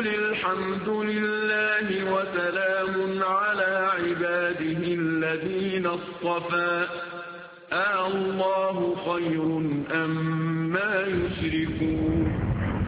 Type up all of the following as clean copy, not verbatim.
وقل الحمد لله وسلام على عباده الذين اصطفى الله خير أما يشركون.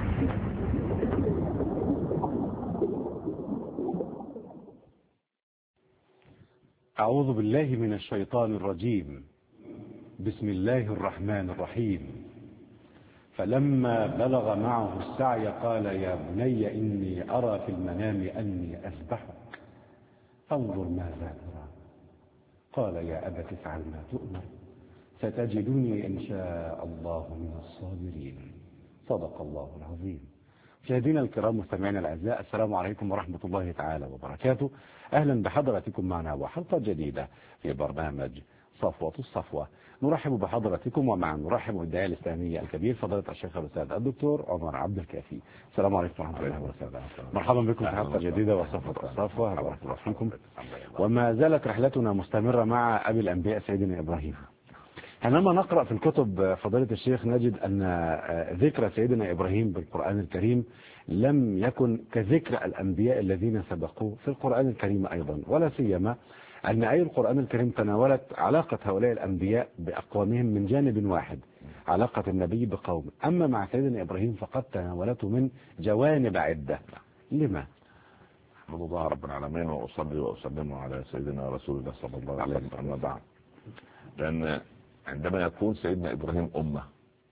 أعوذ بالله من الشيطان الرجيم. بسم الله الرحمن الرحيم. فلما بلغ معه السعي قال يا بني إني أرى في المنام أني أذبحك فانظر ماذا ترى. قال يا أبت افعل ما تؤمر ستجدني إن شاء الله من الصابرين. صدق الله العظيم. مشاهدينا الكرام مستمعينا الأعزاء، السلام عليكم ورحمة الله تعالى وبركاته. أهلا بحضراتكم معنا وحلقة جديدة في برنامج صفوة الصفوة. نرحب بحضراتكم ومع نرحب بالداعية الإسلامي الكبير فضيلة الشيخ الأستاذ الدكتور عمر عبد الكافي. السلام عليكم ورحمة الله وبركاته. مرحبا بكم في حلقة جديدة وصفوة الصفوة. بارك الله فيكم. وما زالت رحلتنا مستمرة مع أبي الأنبياء سيدنا إبراهيم. حينما نقرأ في الكتب فضيلة الشيخ نجد أن ذكر سيدنا إبراهيم بالقرآن الكريم لم يكن كذكر الأنبياء الذين سبقوه في القرآن الكريم أيضا، ولا سيما أن آية القرآن الكريم تناولت علاقة هؤلاء الأنبياء بأقوامهم من جانب واحد، علاقة النبي بقوم. أما مع سيدنا إبراهيم فقد تناولته من جوانب عدة. لما؟ أحمد الله رب العالمين وأصلي وأسلم على سيدنا رسول الله صلى الله عليه وسلم. أما بعد، لأن عندما يكون سيدنا إبراهيم أمة،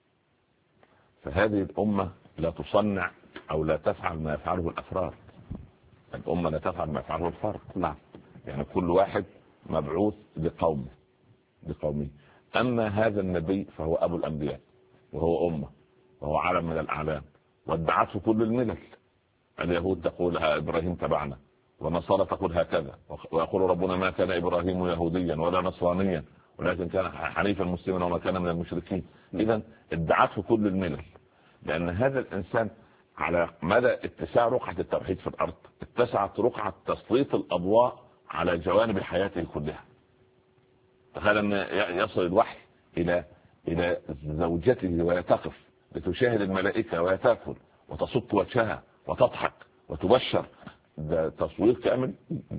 فهذه الأمة لا تصنع أو لا تفعل ما يفعله الأفراد. الأمة لا تفعل ما يفعله الفرد. نعم. يعني كل واحد مبعوث لقومه. أما هذا النبي فهو أبو الأنبياء وهو أمة وهو علم من الأعلام، وادعته كل الملل. اليهود تقول إبراهيم تبعنا، والنصارى تقول هكذا، ويقول ربنا ما كان إبراهيم يهوديا ولا نصرانيا ولكن كان حنيفا مسلما وما كان من المشركين. إذن ادعته كل الملل، لأن هذا الإنسان على مدى اتساع رقعة التوحيد في الأرض اتسعت رقعة تسليط الأضواء على جوانب حياته كلها. تخيل أن يصل الوحي إلى زوجته وهي تقف لتشاهد الملائكة وهي تأكل وتصك وجهها وتضحك وتبشر. ده تصوير كامل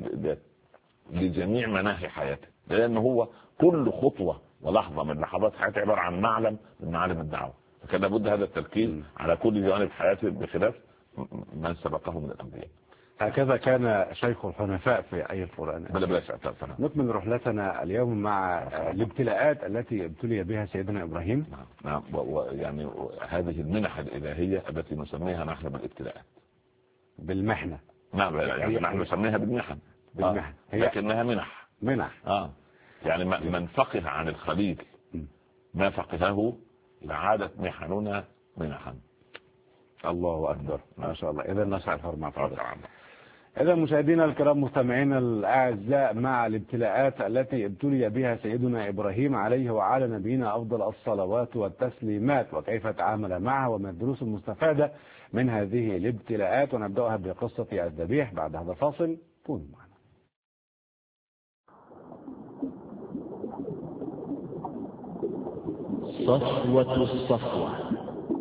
لجميع مناحي حياته، لأنه هو كل خطوة ولحظة من لحظات حياته عبارة عن معلم من معالم الدعوة. فكان لابد هذا التركيز على كل جوانب حياته بخلاف من سبقه من الأنبياء. هكذا كان شيخ الحنفاء في آية القرآن. بلا نكمل رحلتنا اليوم مع الابتلاءات التي ابتلي بها سيدنا إبراهيم. نعم. ويعني هذه المنح الإلهية التي نسميها نحن بالابتلاءات، بالمحنة. نعم، يعني نحن نسميها بالمحن. لكنها منح. يعني من فقه عن الخليل ما فقهه لعادت محننا منحا. الله أكبر، ما شاء الله. إذا نشأ الحرمة فضل. إذا مشاهدينا الكرام مستمعينا الأعزاء، مع الابتلاءات التي ابتلي بها سيدنا إبراهيم عليه وعلى نبينا أفضل الصلوات والتسليمات، وكيف تعامل معها وما الدروس المستفادة من هذه الابتلاءات. ونبدأها بقصة الذبيح بعد هذا الفاصل. كونوا معنا. صفوة الصفوة.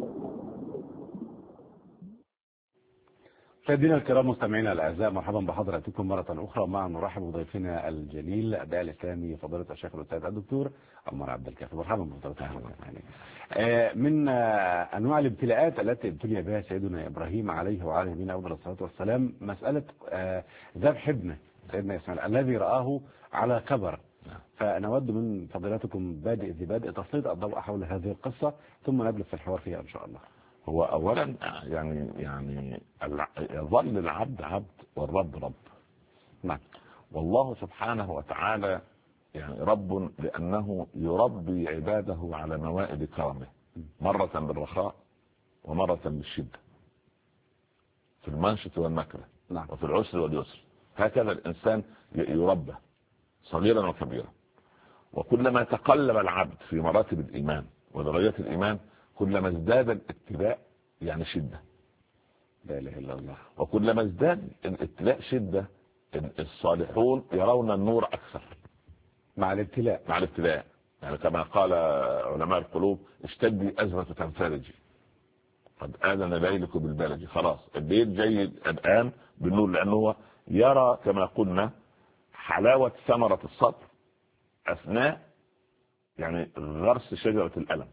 مشاهدينا الكرام مستمعينا الاعزاء، مرحبا بحضراتكم مره اخرى. مع نرحب بضيفنا الجليل الداعي الاسلامي فضيله الشيخ الاستاذ الدكتور عمر عبد الكافي. مرحبا بحضراتكم. من انواع الابتلاءات التي ابتلي بها سيدنا ابراهيم عليه وعلى نبينا افضل الصلاه والسلام مساله ذبح ابنه سيدنا اسماعيل الذي رآه على كبر. فنود من فضيلتكم بادئ تسليط الضوء حول هذه القصه، ثم نبدأ في الحوار فيها ان شاء الله. هو اولا يعني يظل العبد عبد والرب رب. نعم. والله سبحانه وتعالى يعني رب، لانه يربي عباده على موائد كرمه، مرة بالرخاء ومرة بالشدة، في المنشط والمكره. نعم. وفي العسر واليسر. هكذا الانسان يربى صغيرا وكبيرا. وكلما تقلب العبد في مراتب الايمان ودرجات الايمان كلما ازداد الابتلاء يعني شدة. لا اله الا الله. وكلما ازداد الابتلاء شدة الصالحون يرون النور اكثر مع الابتلاء. يعني كما قال علماء القلوب اشتدي ازمة تنفرجي. قد آذن ليلكم بالبلد، خلاص الليل جاي الآن بالنور، لأنه هو يرى كما قلنا حلاوة ثمرة الصبر أثناء يعني غرس شجرة الألم.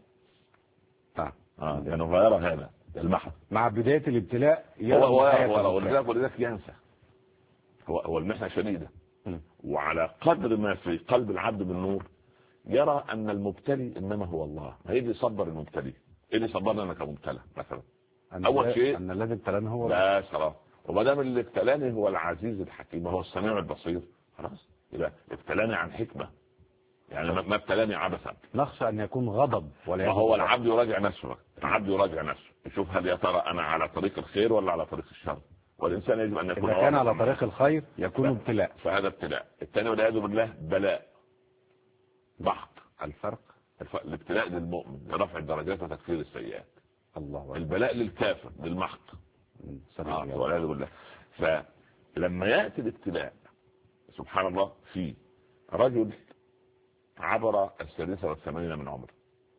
يعني غير هذا المحض مع بداية الابتلاء ولذلك ينسى هو المحنة شديدة، وعلى قدر ما في قلب العبد بالنور يرى أن المبتلي إنما هو الله. ما هي اللي صبر المبتلي، إيه اللي صبرنا أنا كمبتلى مثلا؟ أول شيء أن الذي ابتلاني هو لا صراحة، وما دام اللي ابتلاني هو العزيز الحكيم وهو السميع البصير، خلاص يبقى ابتلاني عن حكمة، يعني ما ابتلاني عبثا. نخشى أن يكون غضب، ولا هو العبد يراجع نفسه، العبد يراجع نفسه يشوف هل يا ترى أنا على طريق الخير ولا على طريق الشر، والإنسان يجب أن يكون إذا كان على طريق الخير يكون ابتلاء، فهذا ابتلاء. الثاني والعياذ بالله بلاء ضغط. الفرق الابتلاء للمؤمن لرفع الدرجات وتكفير السيئات، الله. البلاء للكافر للمحق والعياذ بالله. فلما يأتي الابتلاء سبحان الله في رجل عبر 83 من عمره،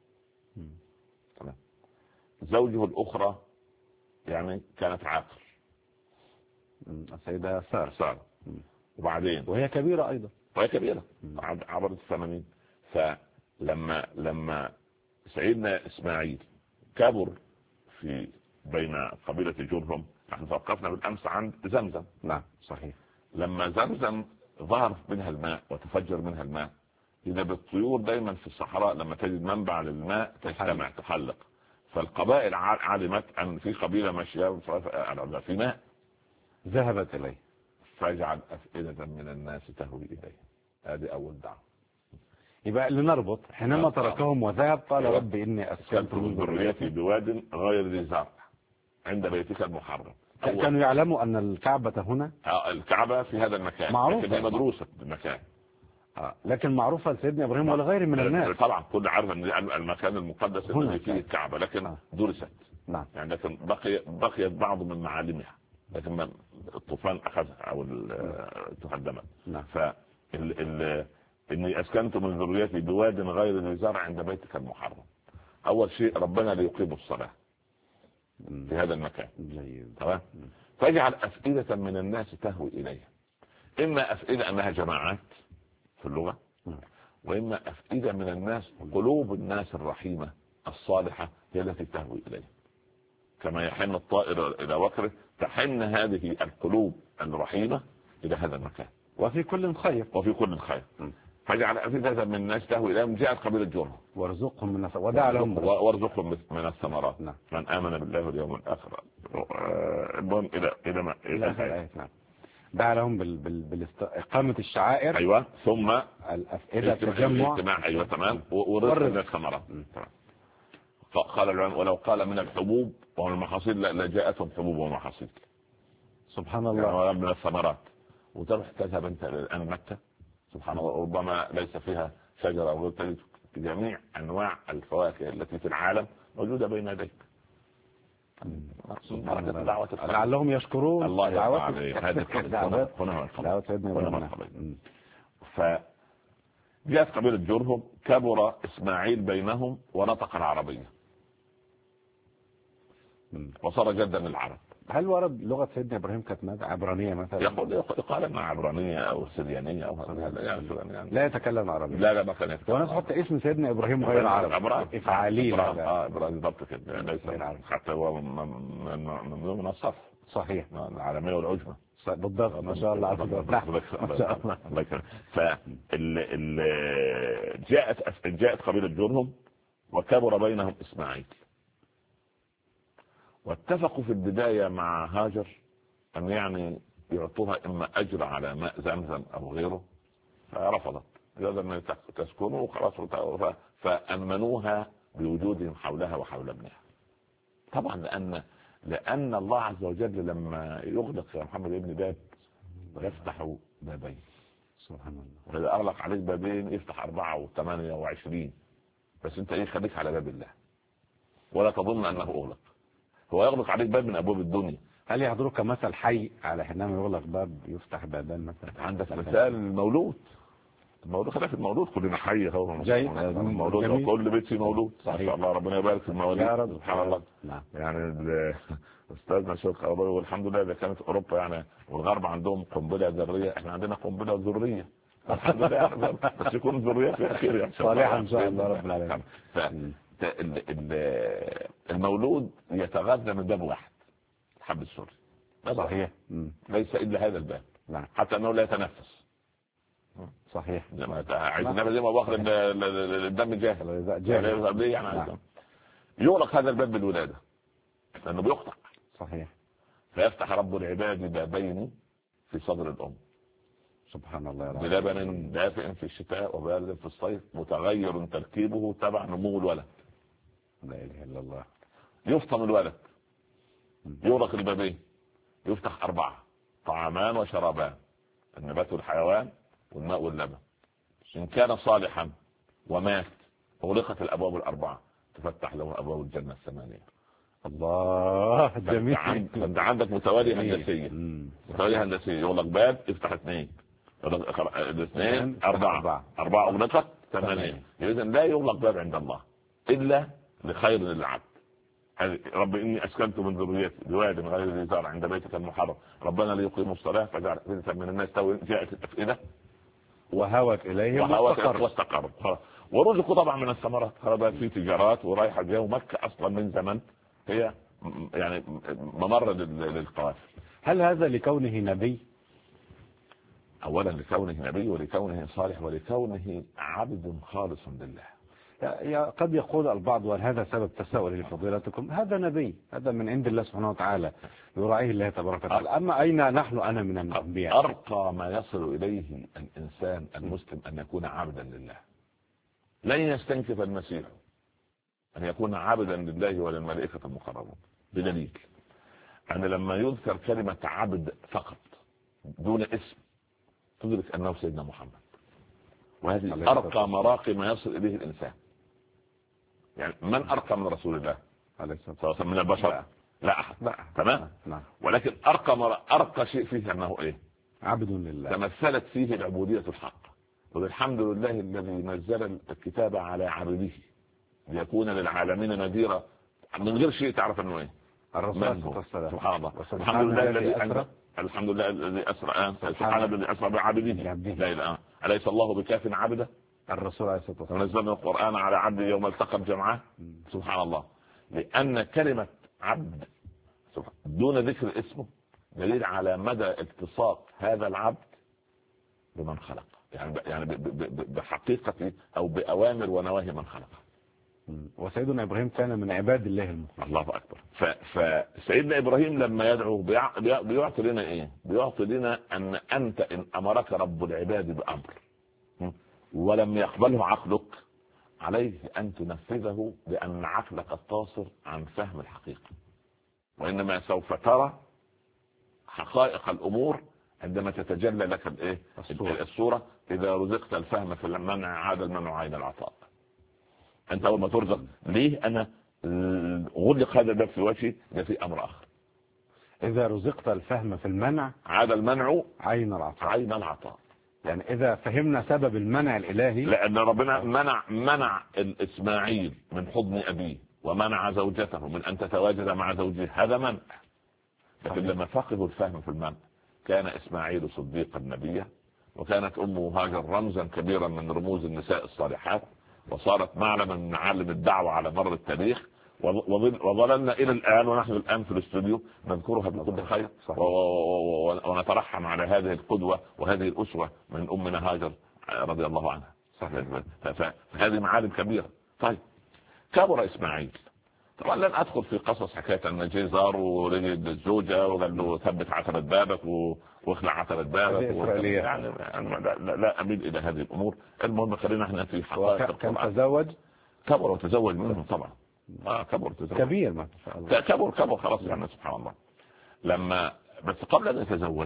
زوجه الأخرى يعني كانت عاقل، السيدة سارة، وبعدين وهي كبيرة أيضا، وهي كبيرة عبرت 80. فلما سيدنا إسماعيل كبر في بين قبيلة جرهم، نحن توقفنا بالأمس عن زمزم. نعم صحيح. لما زمزم ظهر منها الماء وتفجر منها الماء، إذا بالطيور دايما في الصحراء لما تجد منبع للماء تجتمع تحلق، فالقبائل علمت أن في قبيلة ماشية في ماء، ذهبت إليه فاجعل أفئدة من الناس تهوي إليه. هذه أول دعوة. يبقى لنربط حينما تركهم وذهب قال رب إني أسكنت من ذريتي بواد غير ذي زرع عند بيتك المحرم. كانوا يعلموا أن الكعبة هنا، الكعبة في هذا المكان معروفة، لكن هي مدروسة المكان، لكن معروفة لسيدنا إبراهيم ولغيره من الناس. طبعا كل عارف أن المكان المقدس الذي فيه الكعبة، لكن درست. نعم. يعني لكن بقيت بعض من معالمها، لكن الطوفان أخذها أو تهدمت. نعم. إني أسكنت من ذريتي بواد غير ذي زرع عند بيتك المحرم. أول شيء ربنا ليقيموا الصلاة في هذا المكان. تمام. فاجعل أفئدة من الناس تهوي إليها، إما أفئدة أنها جماعات في اللغة، وإما أفئدة من الناس قلوب الناس الرحيمة الصالحة هي التي تهوي إليه، كما يحن الطائر إلى وكره تحن هذه القلوب الرحيمة إلى هذا المكان. وفي كل خير، وفي كل خير. فاجعل أفئدة من الناس تهوي إليهم. جاءت قبيلة جرهم وارزقهم من ودع لهم وارزقهم من الثمرات. نعم. من آمن بالله واليوم الآخر. المهم إلى نعم. دعا لهم بإقامة الشعائر. أيوة. ثم الأفئدة التجمع. أيوة تمام. ورزق من الثمرات. قال العلماء ولو قال من الحبوب والمحاصيل لجاءتهم حبوب ومحاصيل. سبحان الله. يعني من الثمرات. وتروح تذهب أنت الآن مكة سبحان الله، ربما ليس فيها شجرة أو تجد جميع أنواع الفواكه التي في العالم موجودة بين يديك. لعلهم يشكرون. الله يرضى عليك. هذه دعوات سيدنا إبراهيم. فجاءت قبيلة جرهم، كبر إسماعيل بينهم ونطق العربية وصار جدا للعرب. هل ورد لغة سيدنا إبراهيم كانت ماذا؟ عبرانية مثلا؟ يقال انها عبرانية او سريانية او يعني لا يتكلم عربي. لا ما كان يتكلم. وناس حتى اسم سيدنا إبراهيم غير عربي. إفعالي. إبراهيم ضبط كده ليس حتى هو من الصف. صحيح. العالمية والعجمة. بالضبط. ما شاء الله. جاءت قبيلة جرهم وكبر بينهم إسماعيل، واتفقوا في البداية مع هاجر أن يعني يعطوها إما أجر على ماء زمزم أو غيره، فرفضت. إذا تسكنوا وخلاص، فأمنوها بوجودهم حولها وحول ابنها. طبعا لأن الله عز وجل لما يغلق يا محمد ابن باب يفتح بابين. سبحان الله. وإذا أغلق عليك بابين يفتح 24. بس أنت خليك على باب الله ولا تظن أنه أغلق. هو يغلق عليك باب من أبواب الدنيا. هل يحضرك مثل حي على حينما يغلق باب يفتح بابان مثلا؟ عندك مثال المولود. المولود خلاف المولود كلنا حي هو جيد. المولود كل بيت فيه مولود. ما شاء الله ربنا يبارك في المواليد يا رب سبحان الله. نعم. يعني استاذنا شوقي والحمد لله اذا كانت اوروبا يعني والغرب عندهم قنبله ذريه، احنا عندنا قنبله ذريه الحمد لله يعني بس يكون ذريه في اخير ان شاء الله صالحا ان شاء الله رب العالمين. المولود يتغذى من باب واحد، الحب السري. صحيح. ليس الا هذا الباب. نعم. حتى انه لا يتنفس. صحيح. عايز النبي زي ما باخذ الدم جاهل يعني. يغلق هذا الباب بالولاده لانه بيقطع. صحيح. فيفتح رب العباد بابين في صدر الام. سبحان الله. بلبن دافئ في الشتاء وبارد في الصيف متغير تركيبه تبع نمو الولد. لا اله الا الله. يفطم الولد، يغلق البابين، يفتح 4 طعامان وشرابان، النبات والحيوان والماء واللبن. إن كان صالحا ومات أغلقت الأبواب ال4 تفتح له أبواب الجنة 8. الله جميل. أنت عندك متوالي هندسية. متوالي هندسية يغلق باب يفتح 2 الاثنين 4 أغلقت 8. إذا لا يغلق باب عند الله إلا لخير للعبد. رب إني أسكنت من ذريتي بواد غير ذي زرع عند بيتك المحرم ربنا ليقيموا الصلاة فجعل أفئدة من الناس جاءت الأفئدة وهوت إليهم واستقر ورزقوا طبعا من الثمرات. هذا في تجارات ورايحة جاية، ومكة أصلا من زمن هي يعني ممر للقوافل. هل هذا لكونه نبي؟ أولا لكونه نبي ولكونه صالح ولكونه عبد خالص لله. قد يقول البعض وهل هذا سبب تساؤل لفضيلتكم؟ هذا نبي، هذا من عند الله سبحانه وتعالى يراعيه الله تبارك وتعالى. أما أين نحن أنا من الأنبياء؟ أرقى ما يصل إليه الإنسان المسلم أن يكون عبدا لله. لن يستنكف المسيح أن يكون عبدا لله وللملائكة المقربون بدليل أن لما يذكر كلمة عبد فقط دون اسم تدرك أنه سيدنا محمد. وهذه أرقى مراقي ما يصل إليه الإنسان. يعني من أرقى من رسول الله سواء من البشر؟ لا أحد. تمام. ولكن أرقى شيء فيه أنه إيه؟ عبد لله. تمثلت فيه العبودية الحق. والحمد لله الذي نزل الكتاب على عبده ليكون للعالمين نذيرا. من غير شيء تعرف أنه إيه؟ الرسول سبحان الله. الحمد لله الذي أسرى. الحمد لله الذي أسرى. سبحان الذي أسرى بعبده. لا الآن أليس الله بكاف عبده؟ الرسول عليه الصلاة والسلام. ونزلنا القرآن على عبده يوم التقى الجمعان. سبحان الله. لأن كلمة عبد دون ذكر اسمه دليل على مدى التصاق هذا العبد بمن خلق، يعني بحقيقة أو بأوامر ونواهي من خلق. وسيدنا إبراهيم كان من عباد الله المخلصين. الله أكبر. فسيدنا إبراهيم لما يدعو بيعطي لنا إيه؟ بيعطي لنا أن أنت إن أمرك رب العباد بأمر ولم يقبله عقلك عليه أن تنفذه بأن عقلك قاصر عن فهم الحقيقة. وإنما سوف ترى حقائق الأمور عندما تتجلى لك الصورة. إذا رزقت الفهم في المنع عاد المنع عين العطاء. أنت أول ما ترزق ليه أنا غلق هذا الباب في وجهي؟ ده في أمر آخر. إذا رزقت الفهم في المنع عاد المنع عين العطاء. يعني إذا فهمنا سبب المنع الإلهي، لأن ربنا منع الإسماعيل من حضن أبيه ومنع زوجته من أن تتواجد مع زوجها، هذا منع. لكن لما فقدوا الفهم في المنع كان إسماعيل صديقا نبيا، وكانت أمه هاجر رمزا كبيرا من رموز النساء الصالحات، وصارت معلما من معالم الدعوة على مر التاريخ. وظللنا إلى الآن ونحن الآن في الاستوديو نذكرها بكل خير ونترحم على هذه القدوة وهذه الأسوة من أمنا هاجر رضي الله عنها. فهذه معالم كبيرة. طيب كبر إسماعيل. طبعا لن أدخل في قصص حكاية أن جيزار ولد الزوجة وقال له ثبت عتبة بابك واخلع عتبة بابك يعني لا أميل إلى هذه الأمور. المهم خلينا احنا في حقائق. كان تزوج؟ كبر وتزوج منه طبعا. كبر تزوج كبير ما شاء الله. كبر خلاص يعني سبحان الله. لما بس قبل أن يتزوج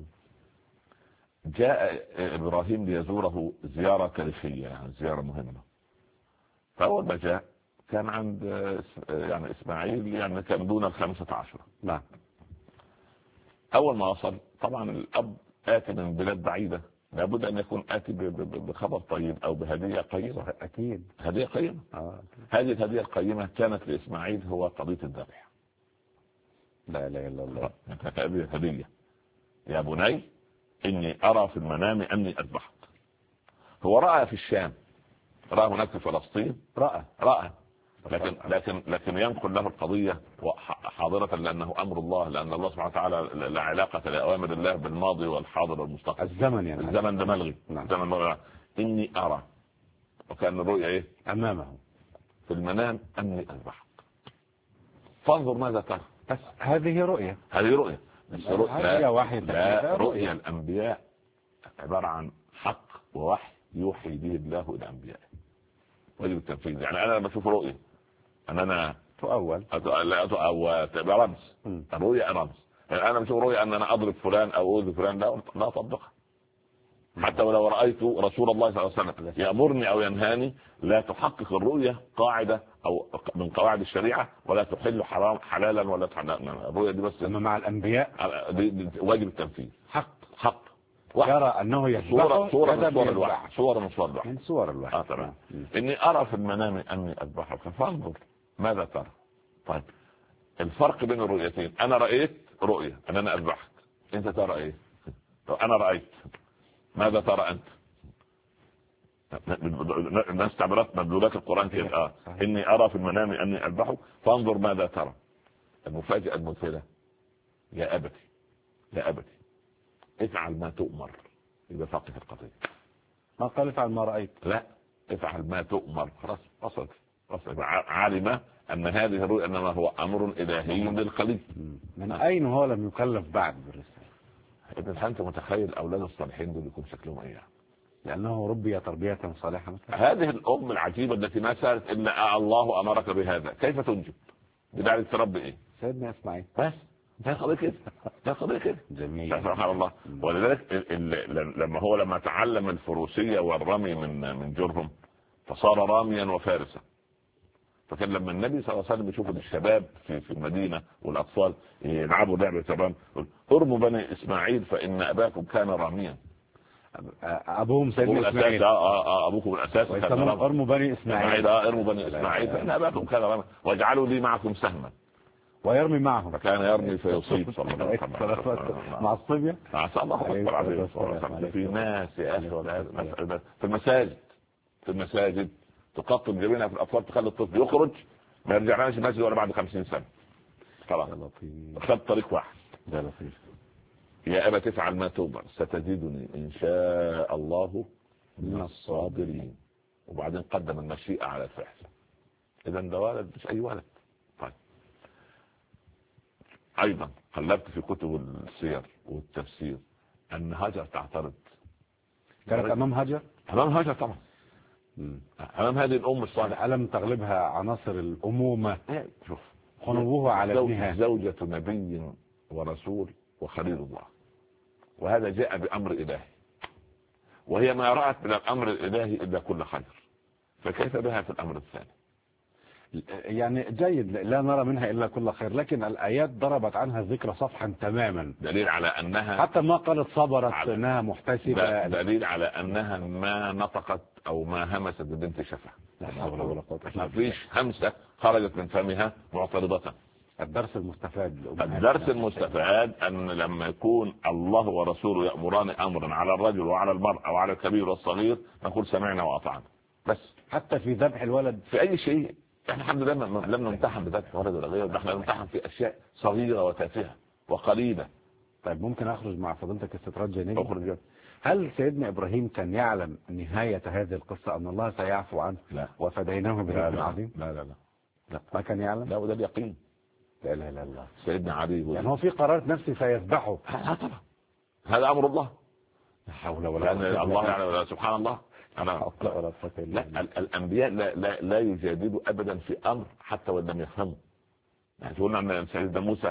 جاء إبراهيم ليزوره زيارة تاريخية، يعني زيارة مهمة. فأول ما جاء كان عند يعني إسماعيل يعني كان دون 15. نعم. أول ما وصل طبعا الأب آتى من بلاد بعيدة لابد ان يكون اتي بخبر طيب او بهديه قيمه. اكيد هديه قيمه. هذه الهديه القيمه كانت لاسماعيل هو قضيه الذبح. لا اله الا الله. هذه هديه. يا بني اني ارى في المنام اني اذبحك. هو راى في الشام، راى هناك في فلسطين، راى لكن ينقل له القضيه حاضره لانه امر الله، لان الله سبحانه وتعالى لا علاقه لاوامر الله بالماضي والحاضر والمستقبل. الزمن يعني الزمن ده ملغي. الزمن ملغي. اني ارى، وكان الرؤيا ايه؟ امامه في المنام اني اذبحك فانظر ماذا ترى. بس هذه رؤيا. بس رؤيا وحي. لا، رؤيا الانبياء عباره عن حق ووحي يوحي به الله الى انبيائه، واجب التنفيذ. يعني انا لما اشوف رؤيا ان انا تؤول او تبقى رمز. الرؤيا رمز. يعني انا بشوف رؤيا ان انا اضرب فلان او اؤذي فلان، لا اطبقها. حتى ولو رايت رسول الله صلى الله عليه وسلم يامرني او ينهاني، لا تحقق الرؤيا قاعده او من قواعد الشريعه، ولا تحل حرام حلالا ولا تحلل. الرؤيا دي بس اما مع الانبياء دي واجب التنفيذ. حق يرى انه يذبحه. صورة من صور الوحي. تمام. اني ارى في المنام اني اذبحك فانظر ماذا ترى. طيب الفرق بين الرؤيتين، انا رايت رؤيا ان انا اذبحك، انت ترى ايه؟ انا رايت، ماذا ترى انت؟ الناس تعبيرات مدلولات القران كده. اني ارى في المنام اني اذبحك فانظر ماذا ترى. المفاجاه المذهله، يا ابتي افعل ما تؤمر. يبقى فقه القضيه. ما قال افعل ما رايت، لا، افعل ما تؤمر. خلاص وصلت. علم ان هذه الرؤيا انما هو امر الهي للخليل. من اين هو لم يكلف بعد بالرساله؟ انت متخيل اولاد الصالحين دول يكون شكلهم ايه؟ لانه ربي تربيه صالحه مثلا. هذه الام العجيبه التي ما سالت الا الله امرك بهذا، كيف تنجب؟ بدايه تربي ايه؟ سيدنا اسماعيل. بس ده قضيه كده. جميل. سبحان الله. ولذلك لما تعلم الفروسيه والرمي من جرهم فصار راميا وفارسا. فكان لما النبي صلى الله عليه وسلم يشوف الشباب في المدينه والاطفال يلعبوا لعبه الرمي، ارموا بني اسماعيل فان اباكم كان راميا. ابوهم سيدنا اسماعيل. ابوكم الاساس كان ارموا بني اسماعيل. ارموا بني اسماعيل فان اباكم كان راميا واجعلوا لي معكم سهما. ويرمي معهم. فكان يرمي فيصيب صلى الله عليه وسلم مع الصبيه. الله اكبر عليه. في ناس يا اخي في المساجد تقطب جبينها في الاطفال، تخلي الطفل يخرج ما يرجعش المسجد ولا بعد 50 سنه. خلاص خد طريق واحد. ده لطيف. يا ابا تفعل ما تؤمر ستجدني ان شاء الله من الصابرين. وبعدين قدم المشيئه على الفعل. اذا ده ولد مش اي ولد. طيب ايضا قلبت في كتب السير والتفسير ان هاجر تعترض. كانت امام هاجر طبعا. امام هذه الام الصالحه الم تغلبها عناصر الامومه. شوف خنوه على ابنها. زوجة نبي ورسول وخليل الله، وهذا جاء بامر الهي، وهي ما رأت من الامر الالهي الا كل خير، فكيف بها في الامر الثاني؟ يعني جيد، لا نرى منها الا كل خير، لكن الايات ضربت عنها ذكر صفحا تماما. دليل على انها حتى ما قالت صبرت انها محتسبه. دليل على انها ما نطقت او ما همست ببنت شفا. لا حول ولا قوه. ما فيش همسه خرجت من فمها معترضه. الدرس المستفاد ان لما يكون الله ورسوله يأمران امرا على الرجل وعلى المرأة وعلى الكبير والصغير نقول سمعنا واطعنا. بس حتى في ذبح الولد، في اي شيء. احنا الحمد لله لم نمتحن بذبح ولد ولا غيره، احنا نمتحن في اشياء صغيره وتافهه وقليله. طيب ممكن اخرج مع فضيلتك استطراد جانبي؟ اخرج. هل سيدنا ابراهيم كان يعلم نهايه هذه القصه ان الله سيعفو عنه؟ لا. وفديناه بذبح عظيم؟ لا ما كان يعلم. لا، وده اليقين. لا اله الا الله. سيدنا علي يعني هو في قرار نفسي سيذبحه. طبعا هذا امر الله. لا حول ولا قوه. الله يعني سبحان الله. لا الانبياء لا يجادلوا ابدا في امر حتى وان لم يفهموا. يعني قلنا ان سيدنا موسى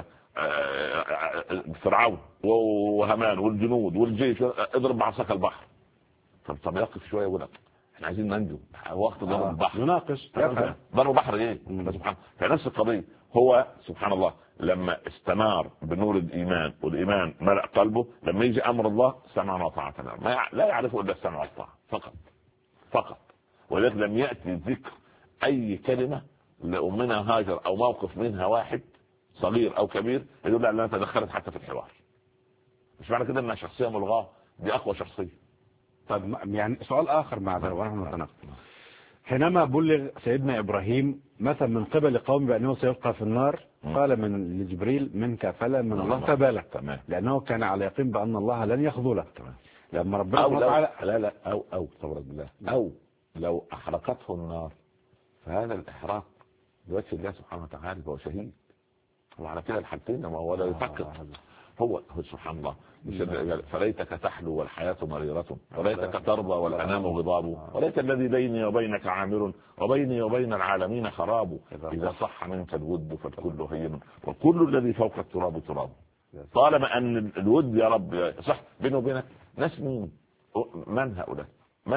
فرعون وهامان والجنود والجيش اضرب بعصاك البحر. طب يقف شويه ولا احنا عايزين ننجو وقت ضرب البحر نناقش ضرب بحر ايه سبحان. فنفس القضيه هو سبحان الله لما استنار بنور الايمان والايمان ملأ قلبه، لما يجي امر الله سمعنا وطاعتنا، لا يعرفه الا السمع والطاعه فقط. ولذلك لم ياتي ذكر اي كلمه لامنا هاجر او موقف منها واحد صغير او كبير يدل على انها تدخلت حتى في الحوار. مش معنى كده انها شخصيه ملغاه، دي اقوى شخصيه. طب يعني سؤال اخر مع ذلك ونحن نتناقش، حينما بلغ سيدنا ابراهيم مثلا من قبل قوم بانه سيلقى في النار، قال من لجبريل منك فلا من الله فبالك، لانه كان على يقين بان الله لن يخذله. لما ربنا سبحانه وتعالى لا او صبر بالله او لو احرقته النار فهذا الاحراق بوجه الله سبحانه وتعالى هو شهيد. وعلى كده الحالتين ما هو لا يفكر. هو سبحان الله فليتك تحلو والحياة مريرة وليتك ترضى والأنام غضاب وليت الذي بيني وبينك عامر وبيني وبين العالمين خراب. إذا صح منك الود فالكل هين وكل الذي فوق التراب تراب. طالما أن الود يا رب صح بينه وبينك ناس مين؟ من هؤلاء؟ من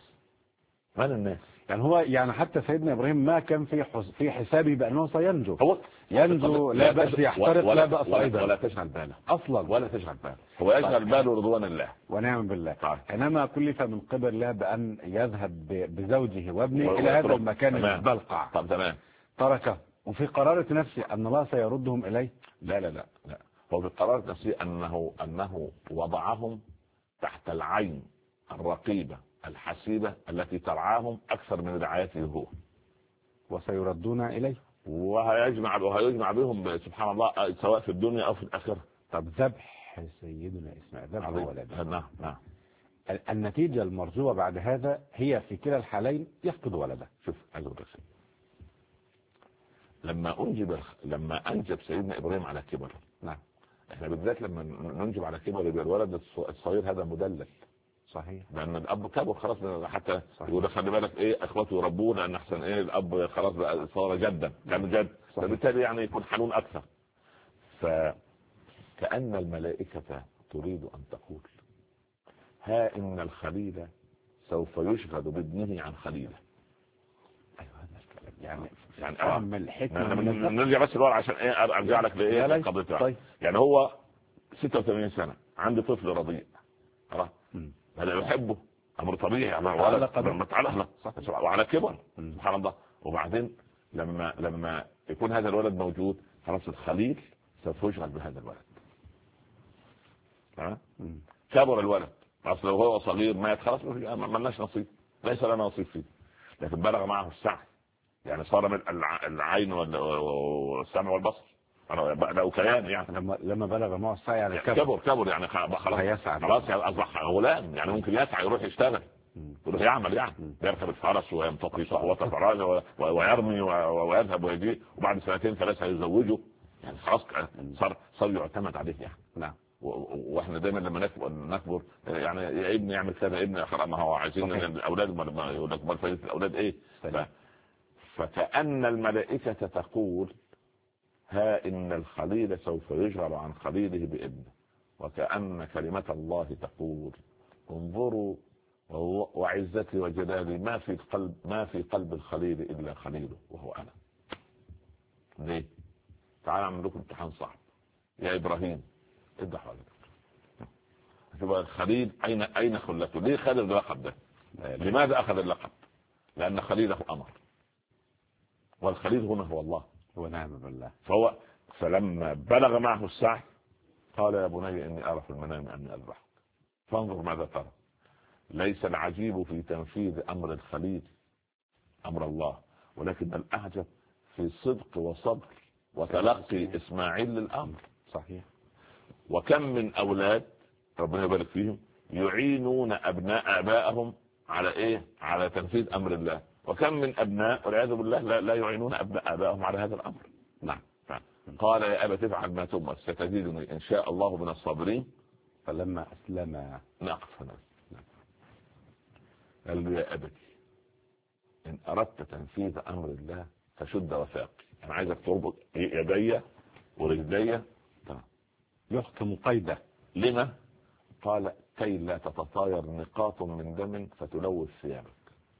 الناس؟ يعني هو يعني حتى سيدنا ابراهيم ما كان في حسابه بانه سينجو، هو ينجو لا بأس يحترق لا بأس ايضا ولا تشغل باله اصلا ولا تشغل باله، هو يشغل باله رضوان الله ونعم بالله. انما كلف من قبل الله بان يذهب بزوجه وابنه الى هذا المكان البلقع. طب تمام تركه وفي قرارة نفسه ان الله سيردهم اليه. لا هو في قرارة نفسه انه وضعهم تحت العين الرقيبة الحسيبة التي ترعاهم أكثر من رعايته هو، وسيردون إليه وهيجمع بهم سبحان الله سواء في الدنيا أو في الآخرة. طب ذبح سيدنا إسماعيل ذبح ولده، نعم النتيجة المرجوة بعد هذا هي في كلا الحالين يفقد ولده. شوف عايز أقول لك لما أنجب سيدنا إبراهيم على كبر. نعم احنا بالذات لما ننجب على كبر يبقى الولد الصغير هذا مدلل. صحيح. لان الاب كبر خلاص حتى يقول خلي بالك ايه اخواته يربونا ان احسن ايه الاب خلاص بقى صار جدا كان جد، فبالتالي يعني يكون حنون اكثر. فكأن الملائكة تريد ان تقول ها ان الخليل سوف يشغل بابنه عن خليله. ايوه هذا الكلام يعني فهم الحكمه. نرجع بس لورا عشان ايه ارجع لك لايه قضيتها. طيب. يعني هو 86 سنه عندي طفل رضيع خلاص هذا يحبه امر طبيعي وعلى كبر سبحان الله. وبعدين لما يكون هذا الولد موجود خلاص الخليل سوف يشغل بهذا الولد. كبر الولد اصل لو هو صغير مات خلاص ما لناش نصيب، ليس لنا نصيب فيه. لكن بلغ معه السعي يعني صار من العين والسمع والبصر لو كيان يعني لما بلغ معه السعي يعني كبر يعني خلاص اصبح غلام يعني ممكن يسعى يروح يشتغل يروح يعمل يعني يركب الفرس ويمتطي صحوات الفراج ويرمي ويذهب ويجي وبعد 2 3 يزوجه يعني خلاص صار يعتمد عليه يعني. نعم. واحنا دايما لما نكبر يعني يا ابني يعمل كذا ابني ما هو عايزين الاولاد ما يقول لك ما فايده الاولاد ايه. فكأن الملائكة تقول ها إن الخليل سوف يشغل عن خليله بابنه، وكأن كلمة الله تقول انظروا وعزتي وجلالي ما في قلب الخليل إلا خليله وهو أنا. ليه؟ تعال أعمل لكم امتحان صعب يا إبراهيم اذبح ولدك. شوف الخليل أين خلته؟ ليه خد اللقب ده؟ لماذا أخذ اللقب؟ لأن خليله أمر، والخليل هنا هو الله ونعم بالله. فلما بلغ معه السعي قال يا بني إني أرى في المنام أني أذبحك فانظر ماذا ترى. ليس العجيب في تنفيذ أمر الخليل أمر الله، ولكن الأعجب في صدق وصبر وتلقي إسماعيل للأمر. صحيح. وكم من أولاد ربنا يبارك فيهم يعينون آباءهم على إيه؟ على تنفيذ أمر الله، وكم من أبناء والعياذ بالله لا يعينون آباءهم على هذا الأمر. نعم. قال يا أبا تفعل ما تؤمر ستجدني إن شاء الله من الصابرين. فلما أسلم نقف هنا. قال له يا أبتي إن أردت تنفيذ أمر الله فشد وثاقي، أنا عايزك تربط يدي ورجلي يحكم قيده. لما؟ قال كي لا تتطاير نقاط من دم فتلوث ثيابك.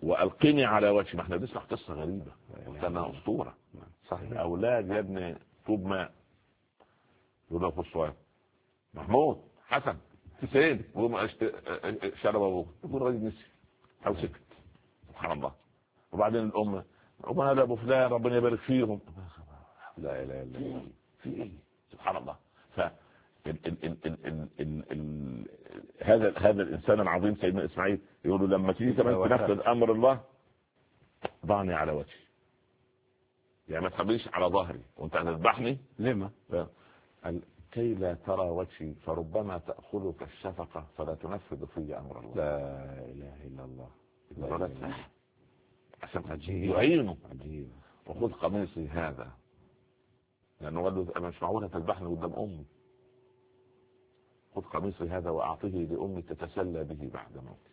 والقني على وجهي. ما احنا بنسمع قصه غريبه وكانها اسطوره. صحيح. اولاد يا ابني طوب ماء يقول له الصغير محمود حسن حسين شرب ابوه يقول راجل نسي او سكت. سبحان الله. وبعدين الام هذا ابو فلان ربنا يبارك فيهم. لا اله الا الله. في ايه؟ سبحان الله. ف هذا الانسان العظيم سيدنا اسماعيل يقول له لما تيجي كمان تنفذ امر الله ضعني على وجهي، يعني ما تخليش على ظهري وانت هتذبحني. لما؟ كي لا ترى وجهي فربما تأخذك الشفقة فلا تنفذ في أمر الله. لا إله إلا الله. عشان يعينه. عجيب. وخذ قميصي هذا، لأنه قال له أنا مش معقولة تذبحني قدام أمي. خذ قميصي هذا وأعطيه لأمي تتسلى به بعد موتي.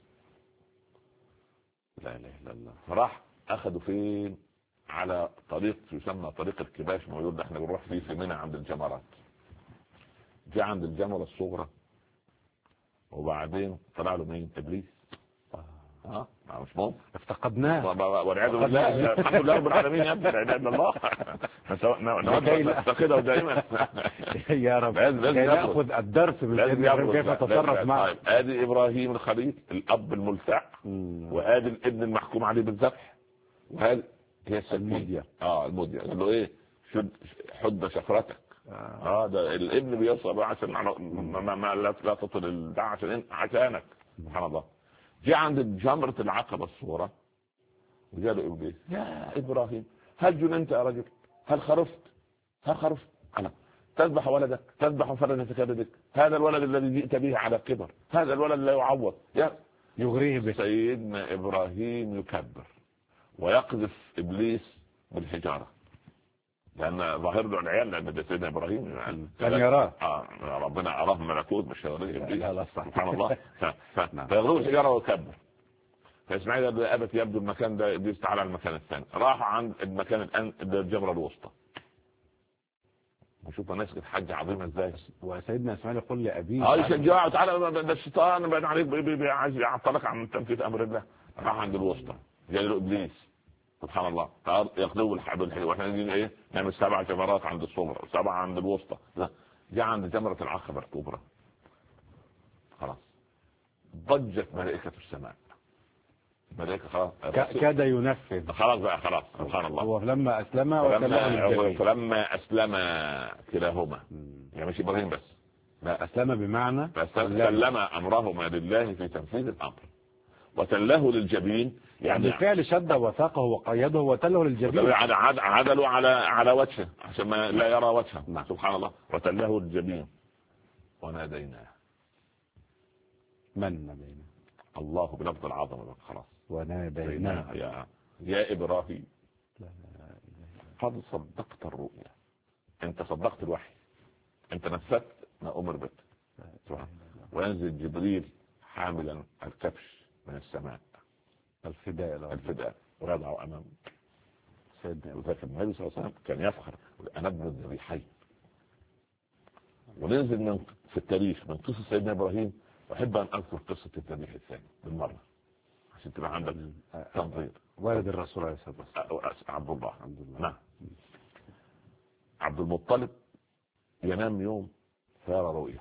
لا إله إلا الله. فراح أخذوا فين؟ على طريق يسمى طريق الكباش، موجود احنا بنروح فيه في منى عند الجمرات. جاء عند الجمرة الصغرى وبعدين طلع له مين؟ ابليس. مش ممكن افتقدناه والعياذ بالله. الحمد لله رب العالمين يا ابني، لا اله الا الله. نفتقده دائما يا رب. ناخذ الدرس من كيف تصرف معه. ادي ابراهيم الخليل الاب الملتع، وادي الابن المحكوم عليه بالذبح، وهذه هي المدية. المدية قال له ايه؟ حد شفرتك. ده الابن بيصل عشان ما لا تطل الدع عشانك. سبحان الله. جاء عند جمرة العقبة الصغرى وجاء له ابليس يا ابراهيم هل جننت يا رجل؟ هل خرفت؟ انا تذبح ولدك، تذبح فردا في كبدك، هذا الولد الذي جئت به على كبر، هذا الولد لا يعوض. يغريه به. سيدنا ابراهيم يكبر ويقذف ابليس بالحجاره، لان ظاهر له العيال، لان سيدنا ابراهيم كان يراه. ربنا اراه ملكوت مش ابليس. سبحان الله. فيغضب الحجاره ويكبر. فاسماعيل قال له ابت يبدو المكان ده ابليس، تعالى على المكان الثاني. راح عند المكان الان الجبره الوسطى. وشوف ناس حاجه عظيمه ازاي. وسيدنا اسماعيل يقول لابيه يشجعه تعالى ده الشيطان بان عليك عايز يعطلك عن تنفيذ امر الله. راح عند الوسطى جاء له ابليس. سبحان الله. يقلبوا الحبل واحنا نجي ايه نعمل 7 جمرات عند الصغرى و7 عند الوسطى. لا جاء عند جمرة العقبة الكبرى خلاص ضجت ملائكة السماء. ملائكة خلاص كاد ينفذ خلاص بقى خلاص. سبحان الله. هو فلما أسلم كلاهما يعني مش إبراهيم بس، لا أسلم بمعنى سلم أمرهما لله في تنفيذ الأمر وتله للجبين، يعني بالفعل شد وثاقه وقيده وتله للجبين. عدلوا على وجهه عشان ما لا يرى وجهه. سبحان الله. وتله الجبين وناديناه. من ناديناه؟ الله بلفظ العظمه. خلاص وناديناه يا ابراهيم قد صدقت الرؤيا. انت صدقت الوحي، انت نفذت ما امر بك. وينزل جبريل حاملا الكبش من السماء الفداء ويضعه امام سيدنا. وذاك النبي صلى الله عليه وسلم كان يفخر انا ابن الذبيحين. وننزل من في التاريخ من قصه سيدنا ابراهيم. احب ان اذكر قصه الذبيح الثاني بالمره عشان تبقى عندك تنظير. والد الرسول عليه الصلاه والسلام عبد الله. نعم. عبد المطلب ينام يوم فيرى رؤيا.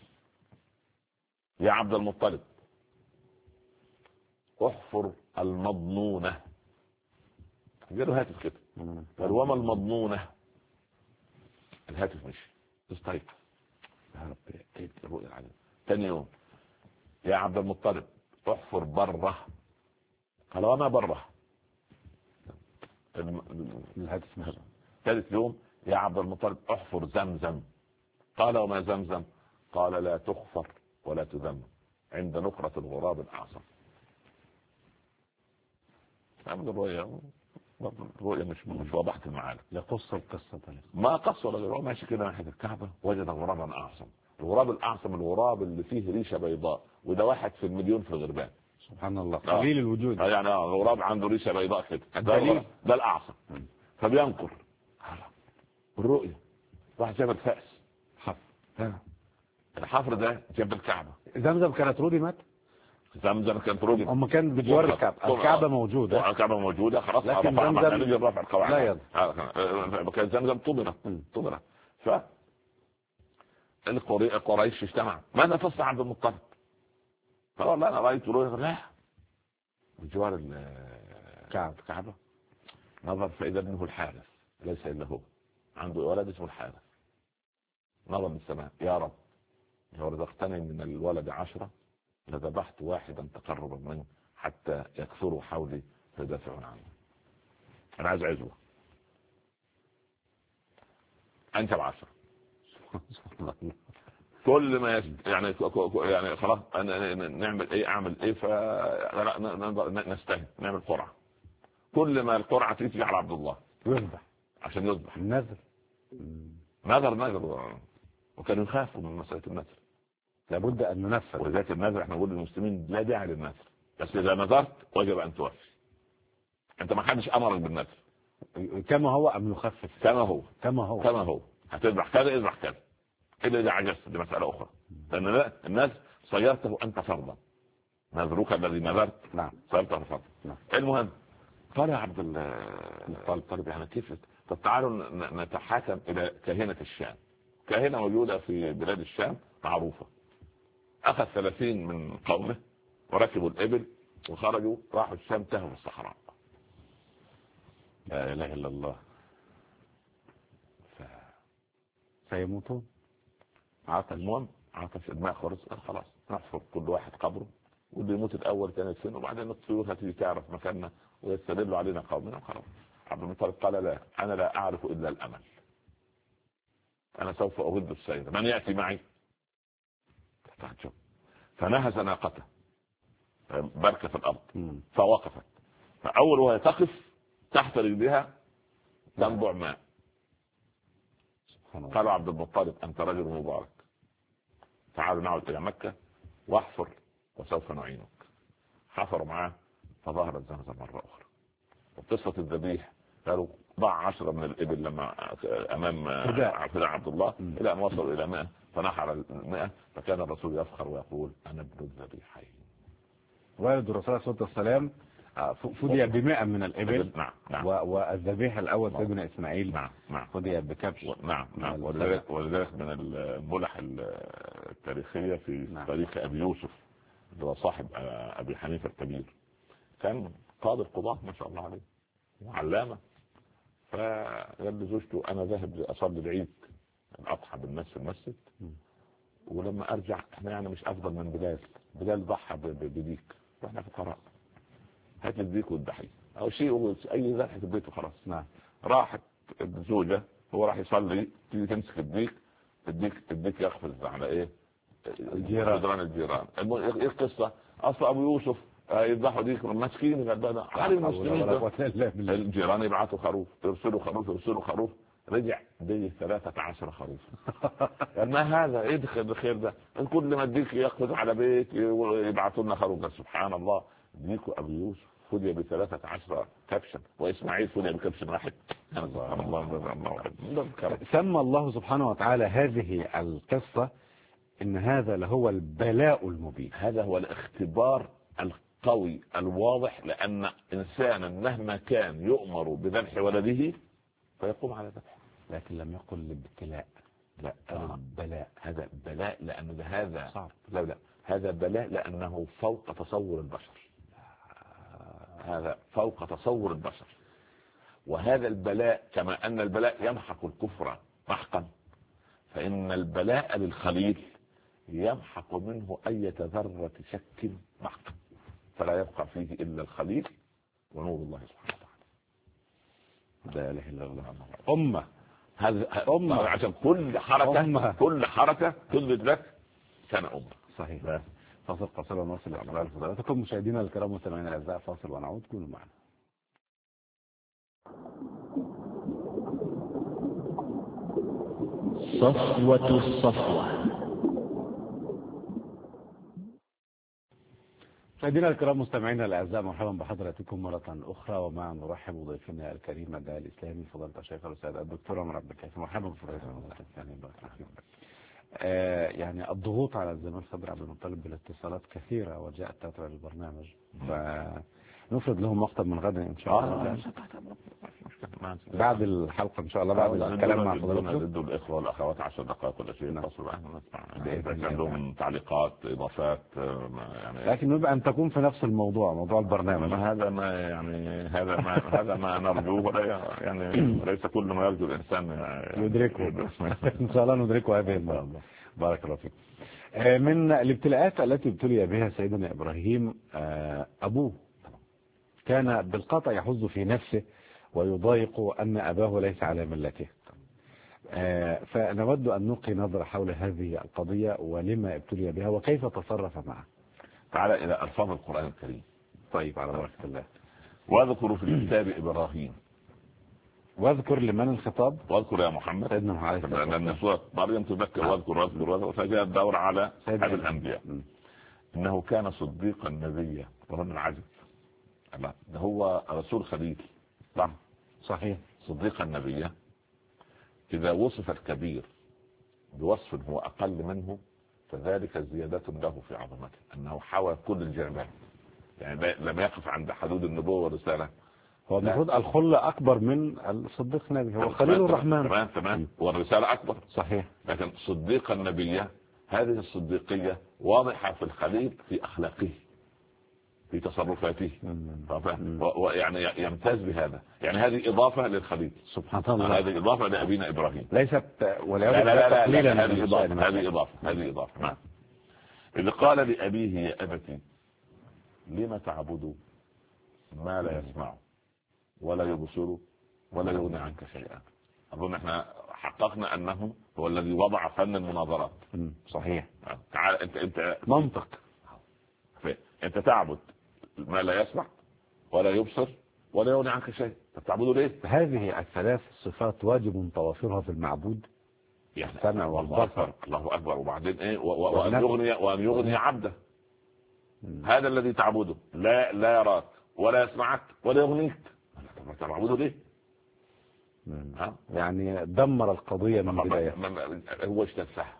يا عبد المطلب احفر المضنونة. قالوا هاتف كده. قال وما المضنونة؟ الهاتف مشي. استيقظ يا رب ايه الرؤيا العجيبة. ثاني يوم يا عبد المطلب احفر بره. قال وما بره؟ الهاتف مشي. ثالث يوم يا عبد المطلب احفر زمزم. قال وما زمزم؟ قال لا تخفر ولا تذم عند نقرة الغراب الأعصم. الرؤيا مش وضحت المعاني. يقص القصة ما قص ولا غيره. ماشي كده ناحية الكعبة وجد غرابا أعصم. الغراب الأعصم الغراب اللي فيه ريشة بيضاء، وده 1 في المليون في الغربان. سبحان الله. قليل الوجود. يعني غراب عنده ريشة بيضاء كده. ده الأعصم. فبينقر الرؤيا. راح جاب الفأس حفر. الحفر ده جنب الكعبة. زمزم كانت رودي مات. زمزم كانت رجل. هم كان بجوار الكعبة موجودة. الكعبة موجودة خلاص. لكن زمزم رفع القواعد. لا يض. كان زمزم طبرة. ف قريش اجتمع. ماذا تصنع عبد المطلب؟ فقال لا انا رايت رؤيا. لا بجوار الكعبة. نظر فاذا ابنه الحارث ليس الا هو عنده ولد اسمه الحارث. نظر من السماء يا رب لو رزقتني من الولد 10 لذبحت واحدا تقربا منه حتى يكثروا حولي فيدافعون عنه. انا عايز عزوة انت ب10. كل ما يعني خلاص نعمل ايه اعمل ايه نستهل نعمل قرعة. كل ما القرعة تيجي على عبد الله يذبح عشان يذبح. النذر وكانوا يخافوا من مسألة النذر. لابد ان ننفذ. ولذلك النذر احنا نقول للمسلمين لا داعي للنذر، بس اذا نذرت وجب ان توفي. انت ما حدش امرك بالنذر. كما هو ام يخفف؟ كما هو هتذبح كذا اذبح كذا الا اذا عجزت. دي مسألة اخرى. لان الناس صيرته انت فرضا. نذرك الذي نذرت صيرته فرضا. المهم قال يا عبد المطلب يعني كيف؟ طب تعالوا نتحاكم الى كاهنة الشام. كاهنة موجودة في بلاد الشام معروفة. اخذ 30 من قومه وركبوا الابل وخرجوا راحوا الشام تهوا في الصحراء. لا اله الا الله. سيموتون. المهم عطش الماء خلاص نحفر كل واحد قبره واللي يموت الاول كان يدفن وبعدين الطيور هتيجي تعرف مكاننا ويستدلوا علينا قومنا وخلاص. عبد المطلب قال لا انا لا اعرف الا الامل. انا سوف اغد السير من ياتي معي؟ فنهز ناقته بركة في الارض فوقفت. فاول وهي تقف تحت رجلها تنبع ماء. قال عبد المطلب انت رجل مبارك تعالوا نعود الى مكة واحفر وسوف نعينك. حفروا معاه فظهرت زمزم مرة اخرى. وقصة الذبيح قالوا ضع 10 من الابل لما امام فداء عبد الله الى ان وصلوا الى 100 فنحر 100. فكان الرسول يفخر ويقول انا ابن الذبيحين. والد الرسول عليه الصلاه والسلام فدي ب100 من الابل. نعم. والذبيح الاول سيدنا اسماعيل فدي بكبش. نعم. ولذلك من الملح التاريخيه في تاريخ ابي يوسف اللي هو صاحب ابي حنيفه الكبير كان قاضي القضاة ما شاء الله عليه وعلامه. فقال لزوجته انا ذاهب اصلي العيد الاضحى بالناس في المسجد ولما ارجع احنا يعني مش افضل من بلال ضحى بديك واحنا فقراء هات الديك والضحيه او شيء اي ذبح في البيت وخلاص. راحت الزوجه هو راح يصلي تيجي تمسك الديك يقفز على ايه الجيران. ايه القصه؟ اصل ابو يوسف يذبحوا ديك مسكين على المسلمين. الجيران يبعثوا خروف يرسلوا خروف رجع دي 13 خروف. ما هذا ايه الخير ده؟ كل ما الديك يقفز على بيت يبعثوا لنا خروف. سبحان الله. ديكو ابو يوسف فدي ب13 كبشا واسماعيل فدي بكبش واحد. سبحان الله. سمى الله سبحانه وتعالى هذه القصة ان هذا لهو البلاء المبين. هذا هو الاختبار القوي الواضح. لان انسانا مهما كان يؤمر بذبح ولده فيقوم على ذبحه لكن لم يقل الابتلاء. لا البلاء. هذا بلاء لان هذا صعب. لا هذا بلاء لانه فوق تصور البشر. هذا فوق تصور البشر. وهذا البلاء كما ان البلاء يمحق الكفر محقا فان البلاء للخليل يمحق منه اي ذرة شك محقا فلا يبقى فيه الا الخليل ونور الله سبحانه وتعالى. لا اله الا الله. هذا عشان كل حركة تثبت لك كان صحيح. فاصل قصير ونواصل الاخبار. فضلاتكم مشاهدينا الكرام مستمعينا الاعزاء فاصل ونعود كونوا معنا. صفوة الصفوة. مشاهدينا الكرام مستمعينا الاعزاء مرحبا بحضراتكم مرة اخرى ومع نرحب بضيفنا الكريم الداعي الاسلامي فضيلة الشيخ الاستاذ الدكتور عمر عبد الكافي. مرحبا بفضيلتكم. يعني الضغوط على الزميل خضر عبد المطلب بالاتصالات كثيرة وجاءت تترى البرنامج، فنفرض لهم وقتا من غد إن شاء الله بعد الحلقة إن شاء الله، بعد الكلام مع حضراتكم. ضد الإخوة والأخوات 10 دقائق ولا شيء يتصلوا إذا كان لهم تعليقات إضافات يعني، لكن يبقى أن تكون في نفس الموضوع، موضوع البرنامج. هذا ما يعني هذا ما نرجوه، يعني ليس كل ما يرجو الإنسان يدركه. إن شاء الله ندركه هذه المرة. بارك الله فيك. من الابتلاءات التي ابتلي بها سيدنا إبراهيم أبوه كان بالقطع يحز في نفسه ويضايق أن أباه ليس على ملته. فنود أن نلقي نظرة حول هذه القضية ولما ابتلي بها وكيف تصرف معه. تعال إلى ألفاظ القرآن الكريم. طيب على بركة الله. واذكر في الكتاب إبراهيم. واذكر لمن الخطاب؟ واذكر يا محمد سيدنا عليه الصلاة والسلام، لأن سورة مريم تذكر واذكر فجاء الدور على أبي الأنبياء. إنه كان صديقا نبيا. ومن العجب ده هو رسول خليل. صحيح. صديقا نبيا. إذا وصف الكبير بوصف هو أقل منه فذلك زيادة له في عظمته، أنه حوى كل الجانبات، يعني لم يقف عند حدود النبوة والرسالة. هو المفروض الخلة أكبر من الصديق النبي، هو خليل الرحمن. تمام. والرسالة أكبر. صحيح. لكن صديق النبي هذه الصديقية واضحة في الخليل في أخلاقه في تصرفاته، ويعني يمتاز بهذا. يعني هذه إضافة للخليل سبحان الله. هذه إضافة لأبينا إبراهيم ليست ولا لا هذه إضافة. نعم. إذ قال لأبيه يا أبتي لما تعبد ما لا يسمع ولا يبصر ولا يغني عنك شيئا. أظن احنا حققنا أنه هو الذي وضع فن المناظرات. صحيح. تعال انت منطق. انت تعبد ما لا يسمع ولا يبصر ولا يغني عنك شيء، تعبده ليه؟ هذه الثلاث صفات واجب توافرها في المعبود، يعني السمع والبصر. الله أكبر. وبعدين ايه؟ وأن يغني عبده. هذا الذي تعبده لا يراك ولا يسمعك ولا يغنيك، تعبده ليه؟ يعني دمر القضية من بداية. هو اشتفها.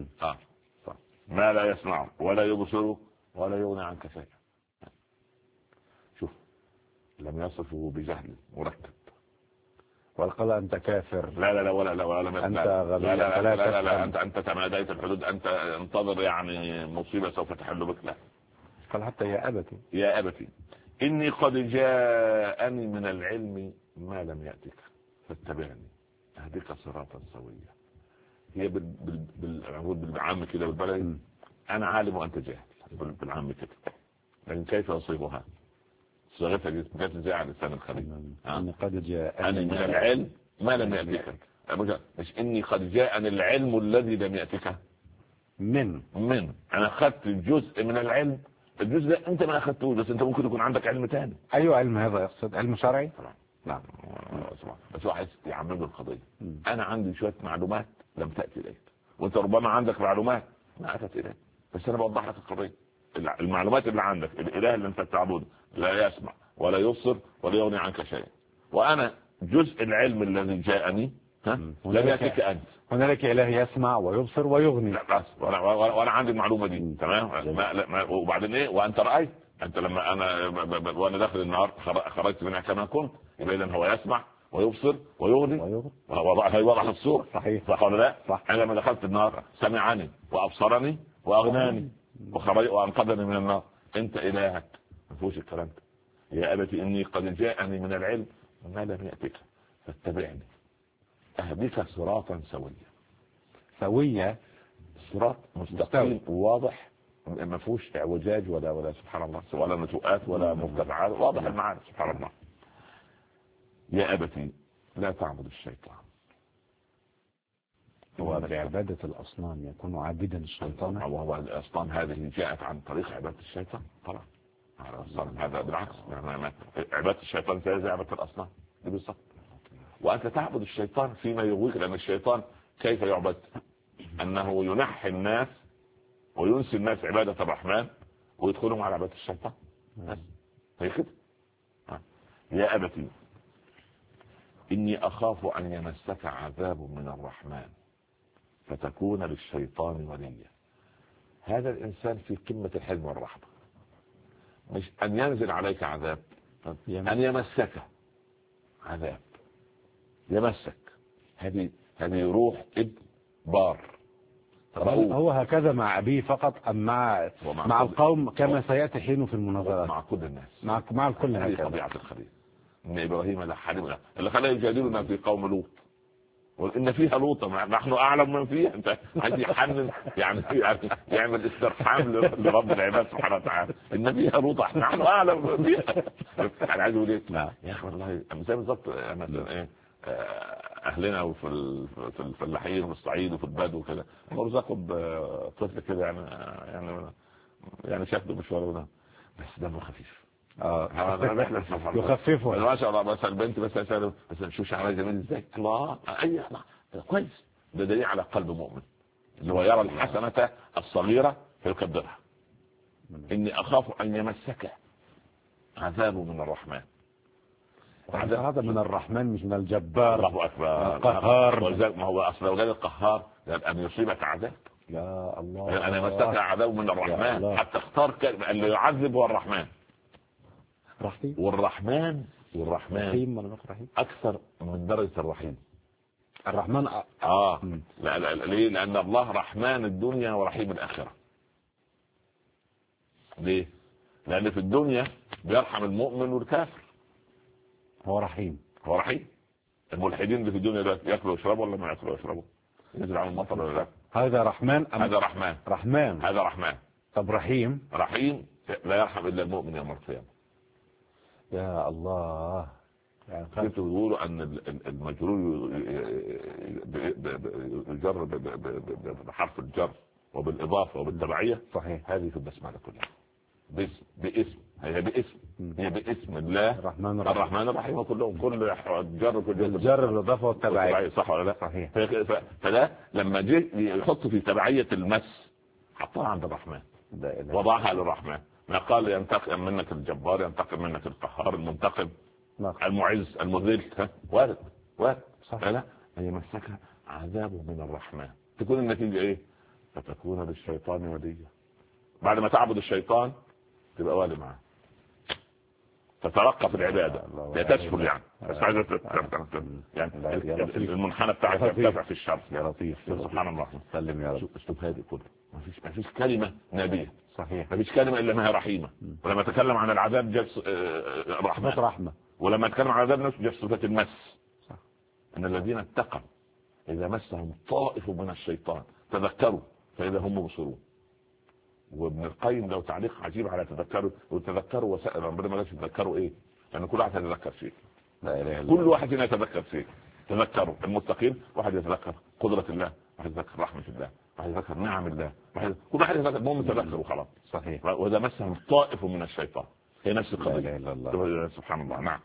ما لا يسمع ولا يبصر ولا يغني عنك شيء. شوف لم يصفه بجهل مركب وقال أنت كافر. لا ولا أنت غبي. لا أنت تماديت الحدود، أنت انتظر يعني مصيبة سوف تحل بك. لا قال حتى يا أبتي إني قد جاءني من العلم ما لم يأتك فاتبعني أهديك صراطا سويا. هي بالعام كده بالبلد أنا عالم وأنت جاهل بالعام كده، لكن كيف أصيبها؟ صيغتها جت ازاي على لسان الخليل؟ قد جاءني من العلم ما لم يأتك. مش إني قد جاءني العلم الذي لم يأتك. من أنا أخذت جزء من العلم، الجزء ده أنت ما أخذته، بس أنت ممكن يكون عندك علم تاني. أيوة علم هذا يقصد علم شرعي؟ نعم. بس واحد يعمل القضية. أنا عندي شوية معلومات لم تأتي إليك، وأنت ربما عندك معلومات ما أتت إليك، بس أنا بوضح لك القضية. المعلومات اللي عندك، الإله اللي أنت تعبده لا يسمع ولا يبصر ولا يغني عنك شيء، وأنا جزء العلم الذي جاءني لم يأتك أنت. هنالك إله يسمع ويبصر ويغني. لا بس وأنا عندي المعلومة دي تمام. وبعدين إيه؟ وأنت رأيت أنت لما أنا وأنا داخل النار خرجت منها كما كنت، إذا هو يسمع ويبصر ويغني وضع الصورة. صحيح. صح ولا لا؟ صح. أنا لما دخلت النار سمعني وأبصرني وأغناني وأنقذني من النار. أنت إلهك ما فيهوش الكلام ده. يا أبتي إني قد جاءني من العلم ما لم يأتك فاتبعني أهديك صراطا سويا. صراط مستقيم واضح ما فيهوش اعوجاج ولا سبحان الله ولا نتوءات ولا مرتفعات، واضح المعاني سبحان الله. يا أبتي لا تعبد الشيطان. هو بعبادة الأصنام يكون عابدا الشيطان؟ وهو الأصنام هذه جاءت عن طريق عبادة الشيطان طبعا. هذا بالعكس، عبادة الشيطان زي عبادة الأصنام دي بالضبط. وأنت تعبد الشيطان فيما يغويك، لأن الشيطان كيف يعبد؟ أنه ينحي الناس وينسي الناس عبادة الرحمن ويدخلهم على عبادة الشيطان. هي كده. يا أبتي إني أخاف أن يمسك عذاب من الرحمن فتكون للشيطان وليا. هذا الإنسان في قمة الحلم والرحمة، مش أن ينزل عليك عذاب، أن يمسك عذاب، يمسك. هذه روح ابن بار. هو هكذا مع أبيه فقط أم مع القوم كما سيأتي حينه في المناظرات؟ مع كل الناس، مع الكل. هذه طبيعة الخليل. إن إبراهيم لحليم، اللي خلاه يجادلنا في قوم لوط، وإن فيها لوطا نحن أعلم من فيها. أنت عايز يحنن يعني يعمل استرحام لرب العباد سبحانه وتعالى. إن فيها لوطا نحن أعلم من فيها. أنا عايز أقول إيه؟ يا أخي والله زي بالظبط مثلا إيه، أهلنا وفي الفلاحين والصعيد وفي البدو وكده، مرزقوا بطفل كده يعني شكله مش ولا بس دمه خفيف. يخففه ما شاء الله. بس البنت بس شو شعرها جميل ازاي، الله كويس. ده دليل على قلب مؤمن اللي هو يرى الحسنة الصغيرة فيكبرها. إني أخاف أن يمسك عذاب من الرحمن. هذا من الرحمن مش من الجبار. الله أكبر. القهار. ما هو أصل وجد القهار أن يصيبك عذاب. يا الله. أنا يمسك عذاب من الرحمن، حتى اختار اللي يعذب هو الرحمن. رحيم. والرحمن رحيم أكثر من درجة الرحيم. الرحمن لا ليه؟ لأن الله رحمن الدنيا ورحيم الآخرة. ليه؟ لأن في الدنيا بيرحم المؤمن والكافر. هو رحيم. الملحدين اللي في الدنيا ده يأكلوا ويشربوا ولا ما يأكلوا ويشربوا؟ ينزل على المطر ولا لا؟ هذا رحمن هذا رحمن. هذا رحمن. طب رحيم لا يرحم إلا المؤمن يوم القيامة. يا الله. يعني بيقولوا أن المجرور يجر بحرف الجر وبالإضافة وبالتبعية. صحيح. هذه في البسملة كلها هي باسم الله الرحمن الرحيم. كلهم كل الجر بالإضافة والتبعية. صح ولا لا؟ صحيح. فده لما جه يحط في تبعية المس حطها عند الرحمن، وضعها للرحمن. ما قال ينتقم منك الجبار، ينتقم منك القهار، المنتقم، المعز، المذل. وارد. صح. لا أن يمسك عذابه من الرحمن. تكون النتيجة ايه؟ فتكون للشيطان وليا. بعد ما تعبد الشيطان تبقى والي معه، تترقى في العبادة، لا تسهل يعني المنحنى بتاعك يرتفع في الشر. يا لطيف سبحان الله. سلم يا رب. اسلوب هادئ كله. ما فيش كلمة نبيه. صحيح. ما فيش كلمة إلا ما هي رحيمة. ولما تكلم عن العذاب جاب رحمة. ولما تكلم عن العذاب جاب صفة المس. صح. إن الذين اتقوا إذا مسهم طائف من الشيطان تذكروا فإذا هم مبصرون. وابن القيم لو تعليق عجيب على تذكروا وسائل ربنا ما قالش تذكروا ايه، لان كل واحد يتذكر شيء. كل واحد يتذكر شيء. تذكروا المتقين، واحد يتذكر قدرة الله، واحد يتذكر رحمة الله، واحد يتذكر نعم الله، كل واحد يتذكر. المهم يتذكر وخلاص. صحيح. وإذا مسهم طائف من الشيطان هي نفس القضية. سبحان الله. نعم.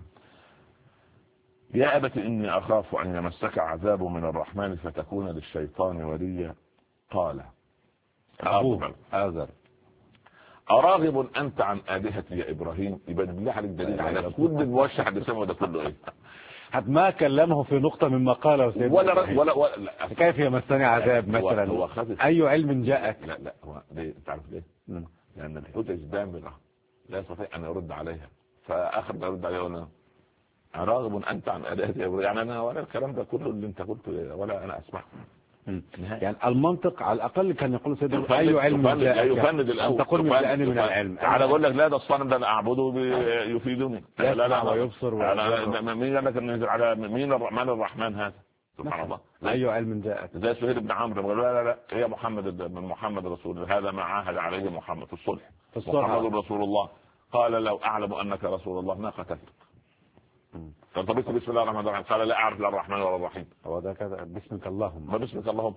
يا أبت إني أخاف أن يمسك عذاب من الرحمن فتكون للشيطان وليا. قال أبوه آذر أراغب أنت عن آلهتي يا إبراهيم؟ يبقى بالله عليك دليل على كل الموشح اللي سمعه ده كله إيه؟ حتى ما كلمه في نقطة مما قاله سيدنا ولا كيف يمسني عذاب مثلا. هو أي علم جاءك؟ لا هو ليه؟ تعرف ليه؟ لأن الحجج دامغة لا يستطيع أن يرد عليها. فآخر ما يرد عليها ولا أراغب أنت عن آلهتي يا إبراهيم؟ يعني أنا ولا الكلام ده كله اللي أنت قلته ولا أنا أسمعه. يعني المنطق على الأقل كان يقول سيدنا أي علم يفند الأول. تقول من الآن من العلم. تعال أقول لك لا ده الصنم ده أنا أعبده يفيدني. لا ويبصر. مين قال لك إنه ينزل على مين الرحمن هذا؟ سبحان الله. أي علم جاءك؟ زي سهيل بن عمرو لا يا محمد رسول هذا ما عاهد عليه محمد في الصلح. محمد رسول الله. قال لو أعلم أنك رسول الله ما قتلتك. فطبيت بسم الله الرحمن الرحيم. قال لا أعرف لا الرحمن ولا الرحيم. هو ده كذا باسمك اللهم. ما باسمك اللهم.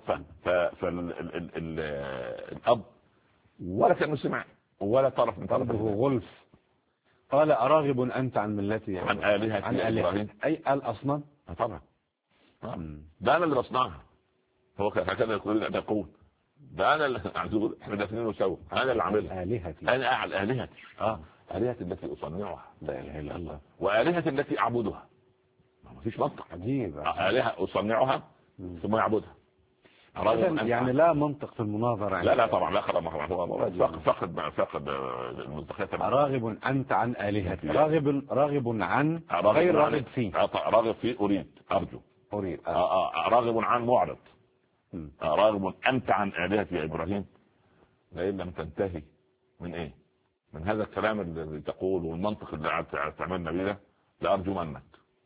الأب ولا كأنه سمع ولا طرف من طرفه غلف. قال أراغب أنت عن ملتي عن آلهتي إبراهيم؟ أي الأصنام. طبعا ده أنا اللي بصنعها. هو هكذا يقول ده أنا اللي أعزوه. إحنا دافنين وسوا. أنا اللي عاملها. آلهتي. أنا أعلى آلهتي. آلهتي التي أصنعها. لا إله إلا الله. وآلهتي التي أعبدها. ما فيش منطق. عجيب. آلهة أصنعها ثم يعبدها. يعني لا منطق في المناظرة. لا طبعا لا خلاص، فقد المصداقية. راغب أنت عن آلهتي، راغب عن غير راغب فيه. راغب فيه أرجو راغب عن معرض. راغب أنت عن آلهتي يا إبراهيم، لئن لم تنتهي من إيه؟ من هذا الكلام اللي تقول والمنطق اللي تعملنا بيه، لأرجو منك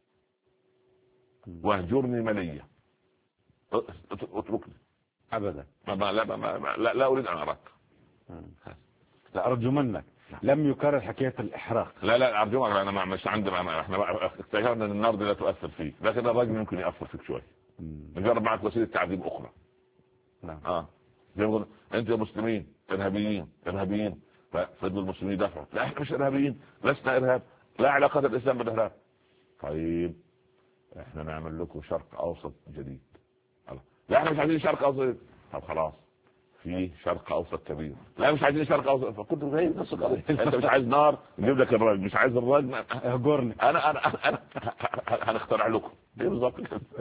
واهجرني مليا، اتركني أبدا. لا أريد أن أراك. لا أرجو منك، لم يكرر حكاية الإحراق. لا أرجو منك، أنا مش عندي، احنا اكتشفنا أن النار دي لا تؤثر فيك، لكن الرجل ممكن يأثر فيك شوية. نجرب معك وسيلة تعذيب أخرى. نعم. زي ما قلنا أنت يا مسلمين إرهابيين، ففضلوا المسلمين دفعوا، لا احنا مش إرهابيين، لسنا إرهاب، لا علاقة الإسلام بالإرهاب. طيب احنا نعمل لكم شرق أوسط جديد. لا احنا مش عايزين شرق أوسط. طب خلاص، في شرق أوسط كبير. لا مش عايزين شرق أوسط. فكنت غير نفس القضية. انت مش عايز نار، نجيب لك الراجل. مش عايز الراجل، اهجرني. انا هنخترع لكم ايه بالظبط.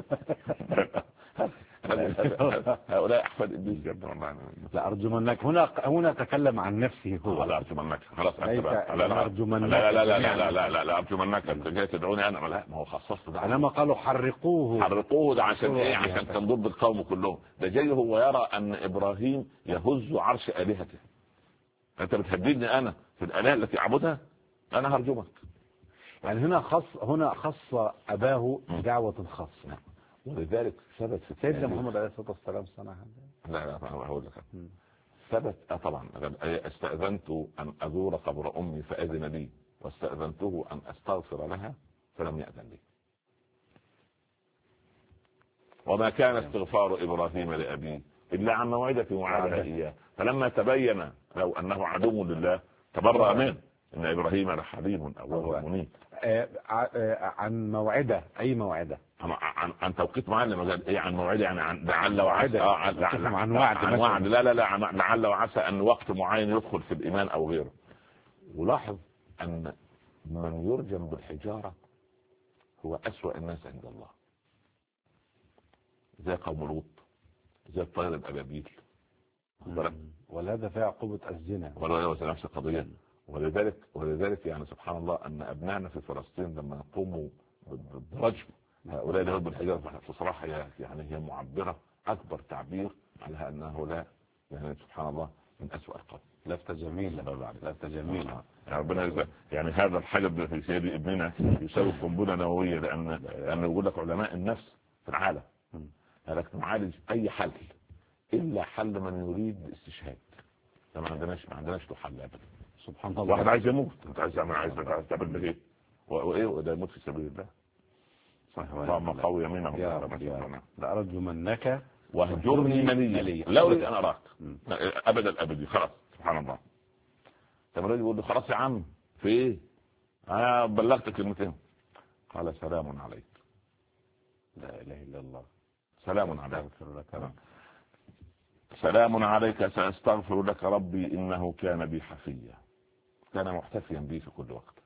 هؤلاء احفاد ابليس جدا والله. لا أرجو منك هنا تكلم عن نفسه هو. لا أرجو منك خلاص. لا أرجو منك. لا أرجو منك. أنت جاي تدعوني أنا؟ لا، ما هو خصصت ده. أنا ما قالوا حرقوه ده عشان إيه؟ عشان تنضر بالقوم كلهم. ده جاي هو يرى أن إبراهيم يهز عرش آلهته. أنت بتهددني أنا في الآلهة التي أعبدها؟ أنا هرجمك. يعني هنا خص أباه بدعوة خاصة. ولذلك ثبت في سيدنا محمد عليه الصلاة والسلام صنع هذا. لا هقول لك. ثبت طبعا. استأذنت أن أزور قبر أمي فأذن لي، واستأذنته أن أستغفر لها فلم يأذن لي. وما كان استغفار إبراهيم لأبيه إلا عن موعدة وعدها إياه، فلما تبين لو أنه عدو لله تبرأ منه، إن إبراهيم لحليم أواه منيب. عن موعدة، أي موعدة؟ عن توقيت معين. ايه عن موعده؟ يعني عن لعل وعسى. عن وعد. لا لعل وعسى ان وقت معين يدخل في الايمان او غيره. ولاحظ ان من يرجم بالحجاره هو اسوأ الناس عند الله، زي قوم لوط، زي الطير الابابيل. وهذا في عقوبة الزنا ولا نفس القضيه. ولذلك يعني سبحان الله ان ابنائنا في فلسطين لما يقوموا بالرجم هؤلاء اللي يضربوا الحجاره، بصراحه يعني هي معبره اكبر تعبير على ان هؤلاء يعني سبحان الله من اسوأ القوم. لفتة جميلة. ربنا يعني هذا الحجر في سيد ابننا يساوي قنبله نوويه، لان يقول لك علماء النفس في العالم لك نعالج اي حل الا حل من يريد الاستشهاد. ما عندناش له حل ابدا. سبحان الله. واحد عايز يموت، انت عايز تعمل ايه؟ وايه وده يموت في سبيل الله. اللهم قوي يمينه يا رب. لا أرجو منك واهجرني مليا، لا أريد أن أراك أبدا أبدي. خلاص سبحان الله. طب الراجل يقول له خلاص يا عم في إيه؟ أنا بلغت كلمتين. قال سلام عليك. لا إله إلا الله. سلام عليك. سلام عليك سأستغفر لك ربي إنه كان بي حفيا. كان محتفيا بي في كل وقت.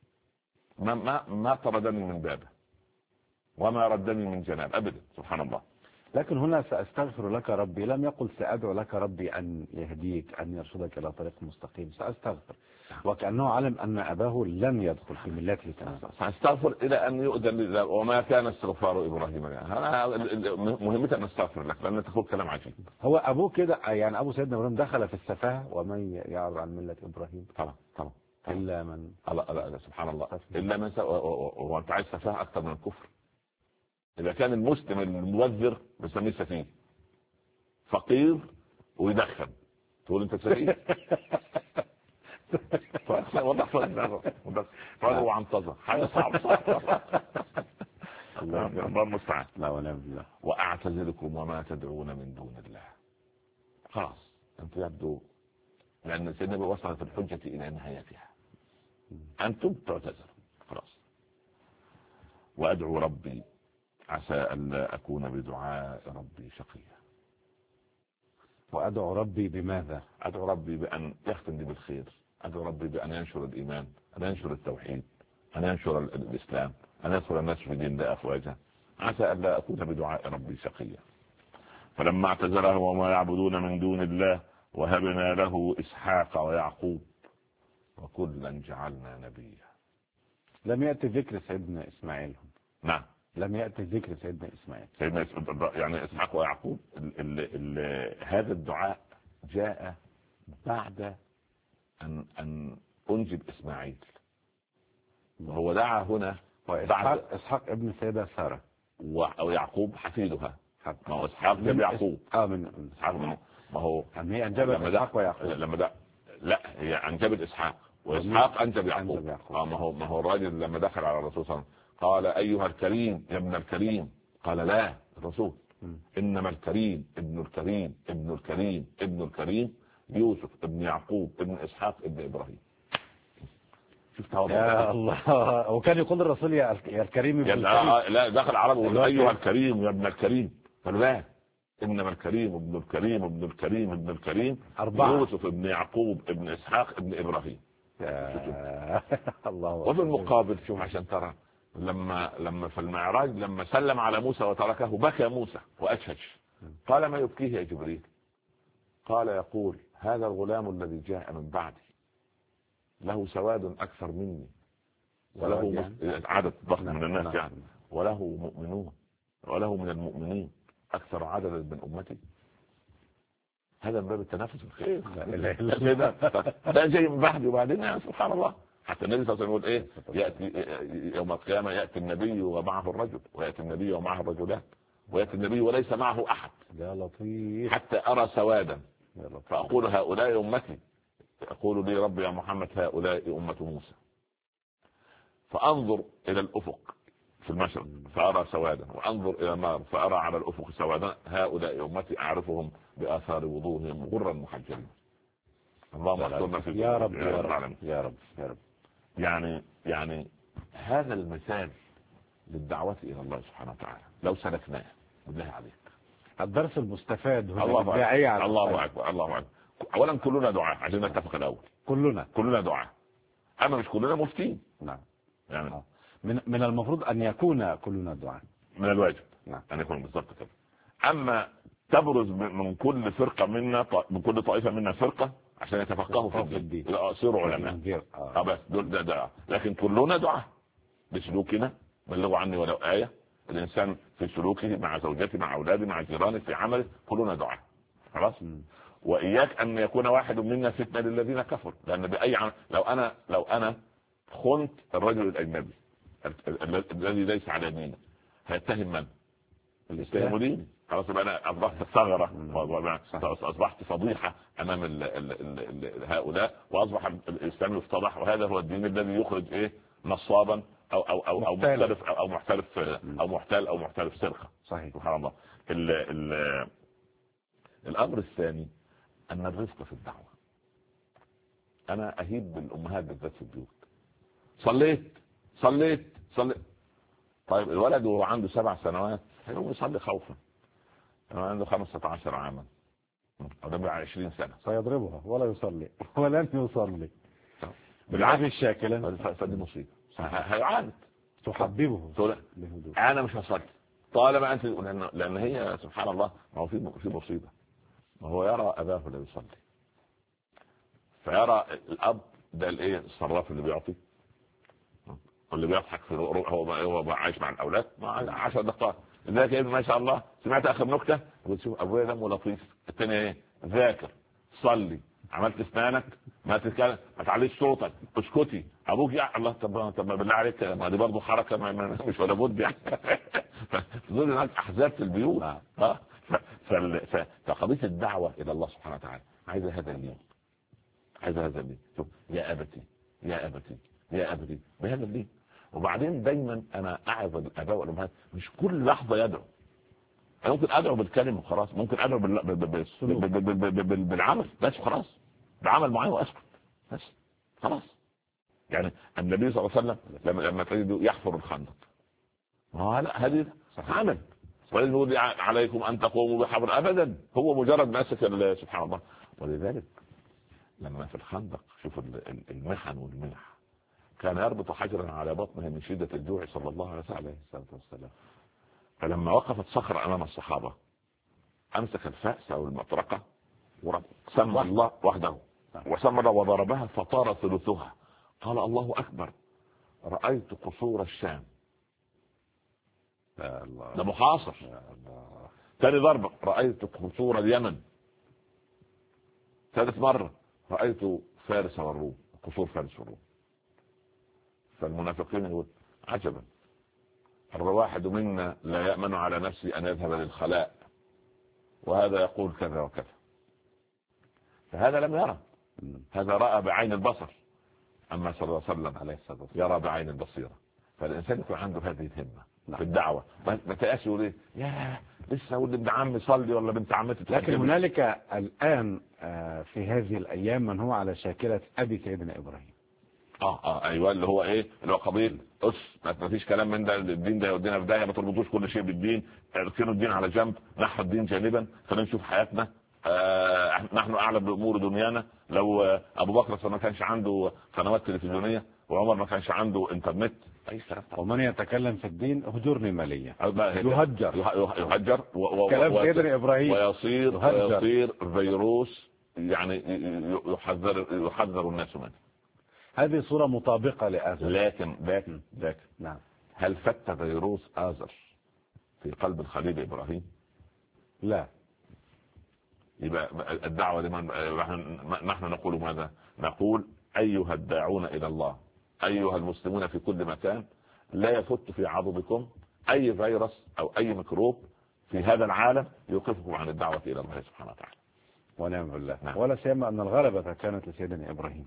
ما طردني من بابه وما ردني من جناب أبدا. سبحان الله. لكن هنا سأستغفر لك ربي لم يقل سأدعو لك ربي أن يهديك أن يرشدك إلى طريق مستقيم. سأستغفر وكأنه علم أن أباه لم يدخل في ملته تماما. سأستغفر إلى أن يؤذن. وما كان استغفار إبراهيم. أنا مهمتي أن أستغفر لك لأن تقول كلام عجيب. هو أبوه كده يعني أبو سيدنا إبراهيم دخل في السفاهة ومن يعرض عن ملة إبراهيم طبعا إلا من لا سبحان الله إلا من وأنت عايز سفاهة أكثر من الكفر. إذا كان المسلم المبذر بسميه سفيه، فقير ويدخن تقول أنت سفيه. فهو عنطزة حاجة صعبة. الله المستعان. لا ولا بالله. وأعتزلكم وما تدعون من دون الله. خلاص أنت يبدو لأن سيدنا وصلت الحجة إلى نهايتها، أنتم تعتذر خلاص. وأدعو ربي عسى أن لا أكون بدعاء ربي شقيا. وأدعو ربي بماذا؟ أدعو ربي بأن يختم لي بالخير. أدعو ربي بأن ينشر الإيمان، أن ينشر التوحيد، أن ينشر الإسلام، أن يدخل الناس في دين الله أفواجا. عسى أن لا أكون بدعاء ربي شقيا. فلما اعتزلهم وما يعبدون من دون الله وهبنا له إسحاق ويعقوب وكلا جعلنا نبيا. لم يأتي ذكر سيدنا إسماعيل. نعم لم يأتي ذكر سيدنا إسماعيل. يعني إسحاق ويعقوب هذا الدعاء جاء بعد أن أنجب إسماعيل، وهو دعا هنا بعد إسحاق ابن سيدة سارة ويعقوب حفيدها. ما هو إسحاق جاب يعقوب. من إسحاق ما هو هي أنجبت إسحاق ويعقوب. لما لا هي أنجبت إسحاق وإسحاق أنجب يعقوب. ما هو الراجل لما دخل على الرسول صلى الله عليه وسلم قال أيها الكريم يا ابن الكريم، قال لا الرسول إنما الكريم ابن الكريم ابن الكريم ابن الكريم يوسف ابن يعقوب ابن إسحاق ابن إبراهيم. يا الله. وكان يقول الرسول يا الكريم ابن الكريم. لا دخل عربي أيها الكريم يا ابن الكريم، قال لا إنما الكريم ابن الكريم ابن الكريم ابن الكريم يوسف ابن يعقوب ابن إسحاق ابن إبراهيم. الله. وفي المقابل شوف عشان ترى لما في المعراج لما سلم على موسى وتركه بكى موسى وأشهج. قال ما يبكيه يا جبريل؟ قال يقول هذا الغلام الذي جاء من بعدي له سواد أكثر مني وله عدد ضخم من الناس يعني وله مؤمنون وله من المؤمنين أكثر عددا من أمتي. هذا من باب التنافس الخير. ده جاي من بعدي وبعدين يعني سبحان الله. حتى النبي صلى الله عليه وسلم يقول إيه يأتي يوم القيامة يأتي النبي ومعه الرجل ويأتي النبي ومعه الرجلان ويأتي النبي وليس معه أحد. يا لطيف. حتى أرى سوادا فأقول هؤلاء أمتي، يقول لي ربي يا محمد هؤلاء أمة موسى. فأنظر إلى الأفق في المشرق فأرى سوادا وأنظر إلى النار فأرى على الأفق سوادا هؤلاء أمتي أعرفهم بآثار وضوءهم غرا محجلين. اللهم احفظنا في يا رب يا رب يا رب يا رب. يعني هذا المثال للدعوة إلى الله سبحانه وتعالى لو سلكناه بالله عليك. الدرس المستفاد هنا الله الداعية. الله أكبر الله أكبر. أولا كلنا دعاء عشان نتفق الأول. كلنا دعاء، أما مش كلنا مفتين. نعم يعني من المفروض أن يكون كلنا دعاء، من الواجب أن يكون بالضبط كده. أما تبرز من كل فرقة منا من كل طائفة منا فرقة عشان يتفقهوا في الدين يصيروا علماء. بس دول ده. لكن كلنا دعاء بسلوكنا. بلغوا عني ولو آية. الإنسان في سلوكه مع زوجته مع أولاده مع جيرانه في عمله كلنا دعاء. خلاص. وإياك أن يكون واحد منا فتنة للذين كفروا، لأن بأي عمل لو أنا خنت الرجل الأجنبي الذي ليس على دينه هيتهم من؟ يتهم ديني. خلاص يبقى أنا أصبحت ثغرة أصبحت فضيحة أمام هؤلاء وأصبح الإسلام يفتضح. وهذا هو الدين الذي يخرج نصابا أو محترف أو محترف أو محتال أو محترف سرقة. صحيح. سبحان الله. الأمر الثاني أن الرفق في الدعوة. أنا أهيب بالأمهات بالذات في البيوت. صليت طيب الولد وهو عنده 7 سنوات هيقوم يصلي خوفا. عنده 15 عاما أو ده 20 سنة سيضربها ولا يصلي ولن يصلي بالعافية الشاكلة. فدي مصيبة. هيعاند تحببه. أنا مش هصلي طالما أنت، لأن هي سبحان الله ما هو في مصيبة. ما هو يرى أباه لا يصلي فيرى الأب ده الصراف اللي بيعطي واللي بيضحك في هو عايش مع الأولاد مع 10 دقائق. لذلك ما شاء الله سمعت آخر نكتة وتشوف أبويا دمه لطيف. الثانية ذاكر صلي عملت اسنانك ما تتكلم ما تعليش صوتك اسكتي ابوك يا الله. طب بالله عليك ما دي برضه حركه مش ولا بد يعني. فدول هناك احزاب في البيوت. فقضيه الدعوه الى الله سبحانه وتعالى عايزه هذا اليوم. شوف يا ابتي بهذا الليل. وبعدين دايما انا اعظ الاباء والامهات مش كل لحظه يدعو. أنا ممكن أدعو بالكلمة وخلاص، ممكن أدعو بالعمل بس خلاص، بعمل معين وأسكت بس خلاص. يعني النبي صلى الله عليه وسلم لما تجده يحفر الخندق لا هذه عمل. ولن نودي عليكم أن تقوموا بحفر أبدا، هو مجرد ماسك سبحان الله. ولذلك لما في الخندق شوف المحن والمنح كان يربط حجرا على بطنه من شدة الجوع صلى الله عليه وسلم. فلما وقفت صخرة أمام الصحابة أمسك الفأس أو المطرقة وسمى الله وحده وسمى وضربها فطار ثلثها. قال الله أكبر، رأيت قصور الشام. ده محاصر. ثاني ضربة رأيت قصور اليمن. ثالث مرة رأيت فارس والروم، قصور فارس والروم. فالمنافقين يقول عجبا، الواحد منا لا يأمن على نفسه أن يذهب للخلاء وهذا يقول كذا وكذا. فهذا لم يرى، هذا رأى بعين البصر. أما صلى الله عليه وسلم عليه الصلاة والسلام يرى بعين البصيرة. فالإنسان يكون عنده هذه الهمة في الدعوة. ما تأسي يقول إيه يا لسه أقول ابن عمي صلي ولا بنت عمتي. لكن هنالك الآن في هذه الأيام من هو على شاكلة أبي سيدنا إبراهيم. ايوه اللي هو ايه، اللي هو قضيه ما فيش كلام من ده، الدين ده يودينا في داهيه، ما تربطوش كل شيء بالدين، اركنوا الدين على جنب، نحو الدين جانبا، خلينا نشوف حياتنا. نحن اعلم بامور دنيانا. لو ابو بكر ما كانش عنده قنوات تلفزيونيه وعمر ما كانش عنده انترنت اي كلام. ومن يتكلم في الدين هجرني ماليا يهجر كلام سيدنا ابراهيم ويصير فيروس يعني يحذر الناس منه. هذه صورة مطابقة لآزر. لكن نعم. هل فت فيروس آزر في قلب الخليل إبراهيم؟ لا. يبقى الدعوة لمن نحن نقول ماذا؟ نقول أيها الداعون إلى الله، أيها المسلمون في كل مكان، لا يفت في عضدكم أي فيروس أو أي ميكروب في هذا العالم يوقفكم عن الدعوة إلى الله سبحانه وتعالى. ونعم بالله. نعم. ولا سيما أن الغلبة كانت لسيدنا إبراهيم.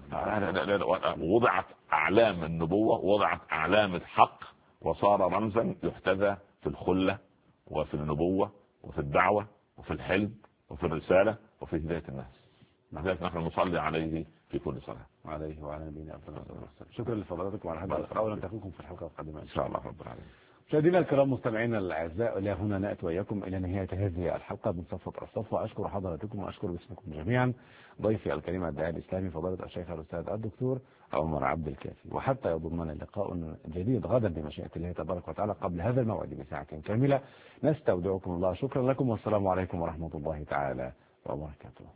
وضعت أعلام النبوة، وضعت أعلام الحق، وصار رمزا يحتذى في الخلة وفي النبوة وفي الدعوة وفي الحلم وفي الرسالة وفي هداية الناس. لذلك نحن نصلي عليه في كل صلاة. عليه وعلى نبينا أفضل الصلاة والسلام. شكرا لفضلاتكم على هذا اللقاء، ونلتقيكم في الحلقة القادمة إن شاء الله رب العالمين. مشاهدينا الكرام مستمعينا الاعزاء، الى هنا ناتي واياكم الى نهايه هذه الحلقه من صفوه الصفوه. اشكر حضراتكم واشكر باسمكم جميعا ضيفي الكريم الداعي الاسلامي فضيله الشيخ الاستاذ الدكتور عمر عبد الكافي. وحتى يضمنا لقاء جديد غدا بمشيئه الله تبارك وتعالى قبل هذا الموعد بساعه كامله، نستودعكم الله. شكرا لكم والسلام عليكم ورحمه الله تعالى وبركاته.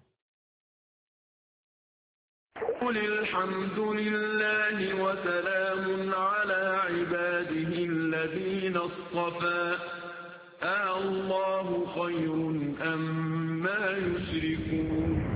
قل الحمد لله وسلام على عباده الذين اصطفى، الله خير أما يشركون.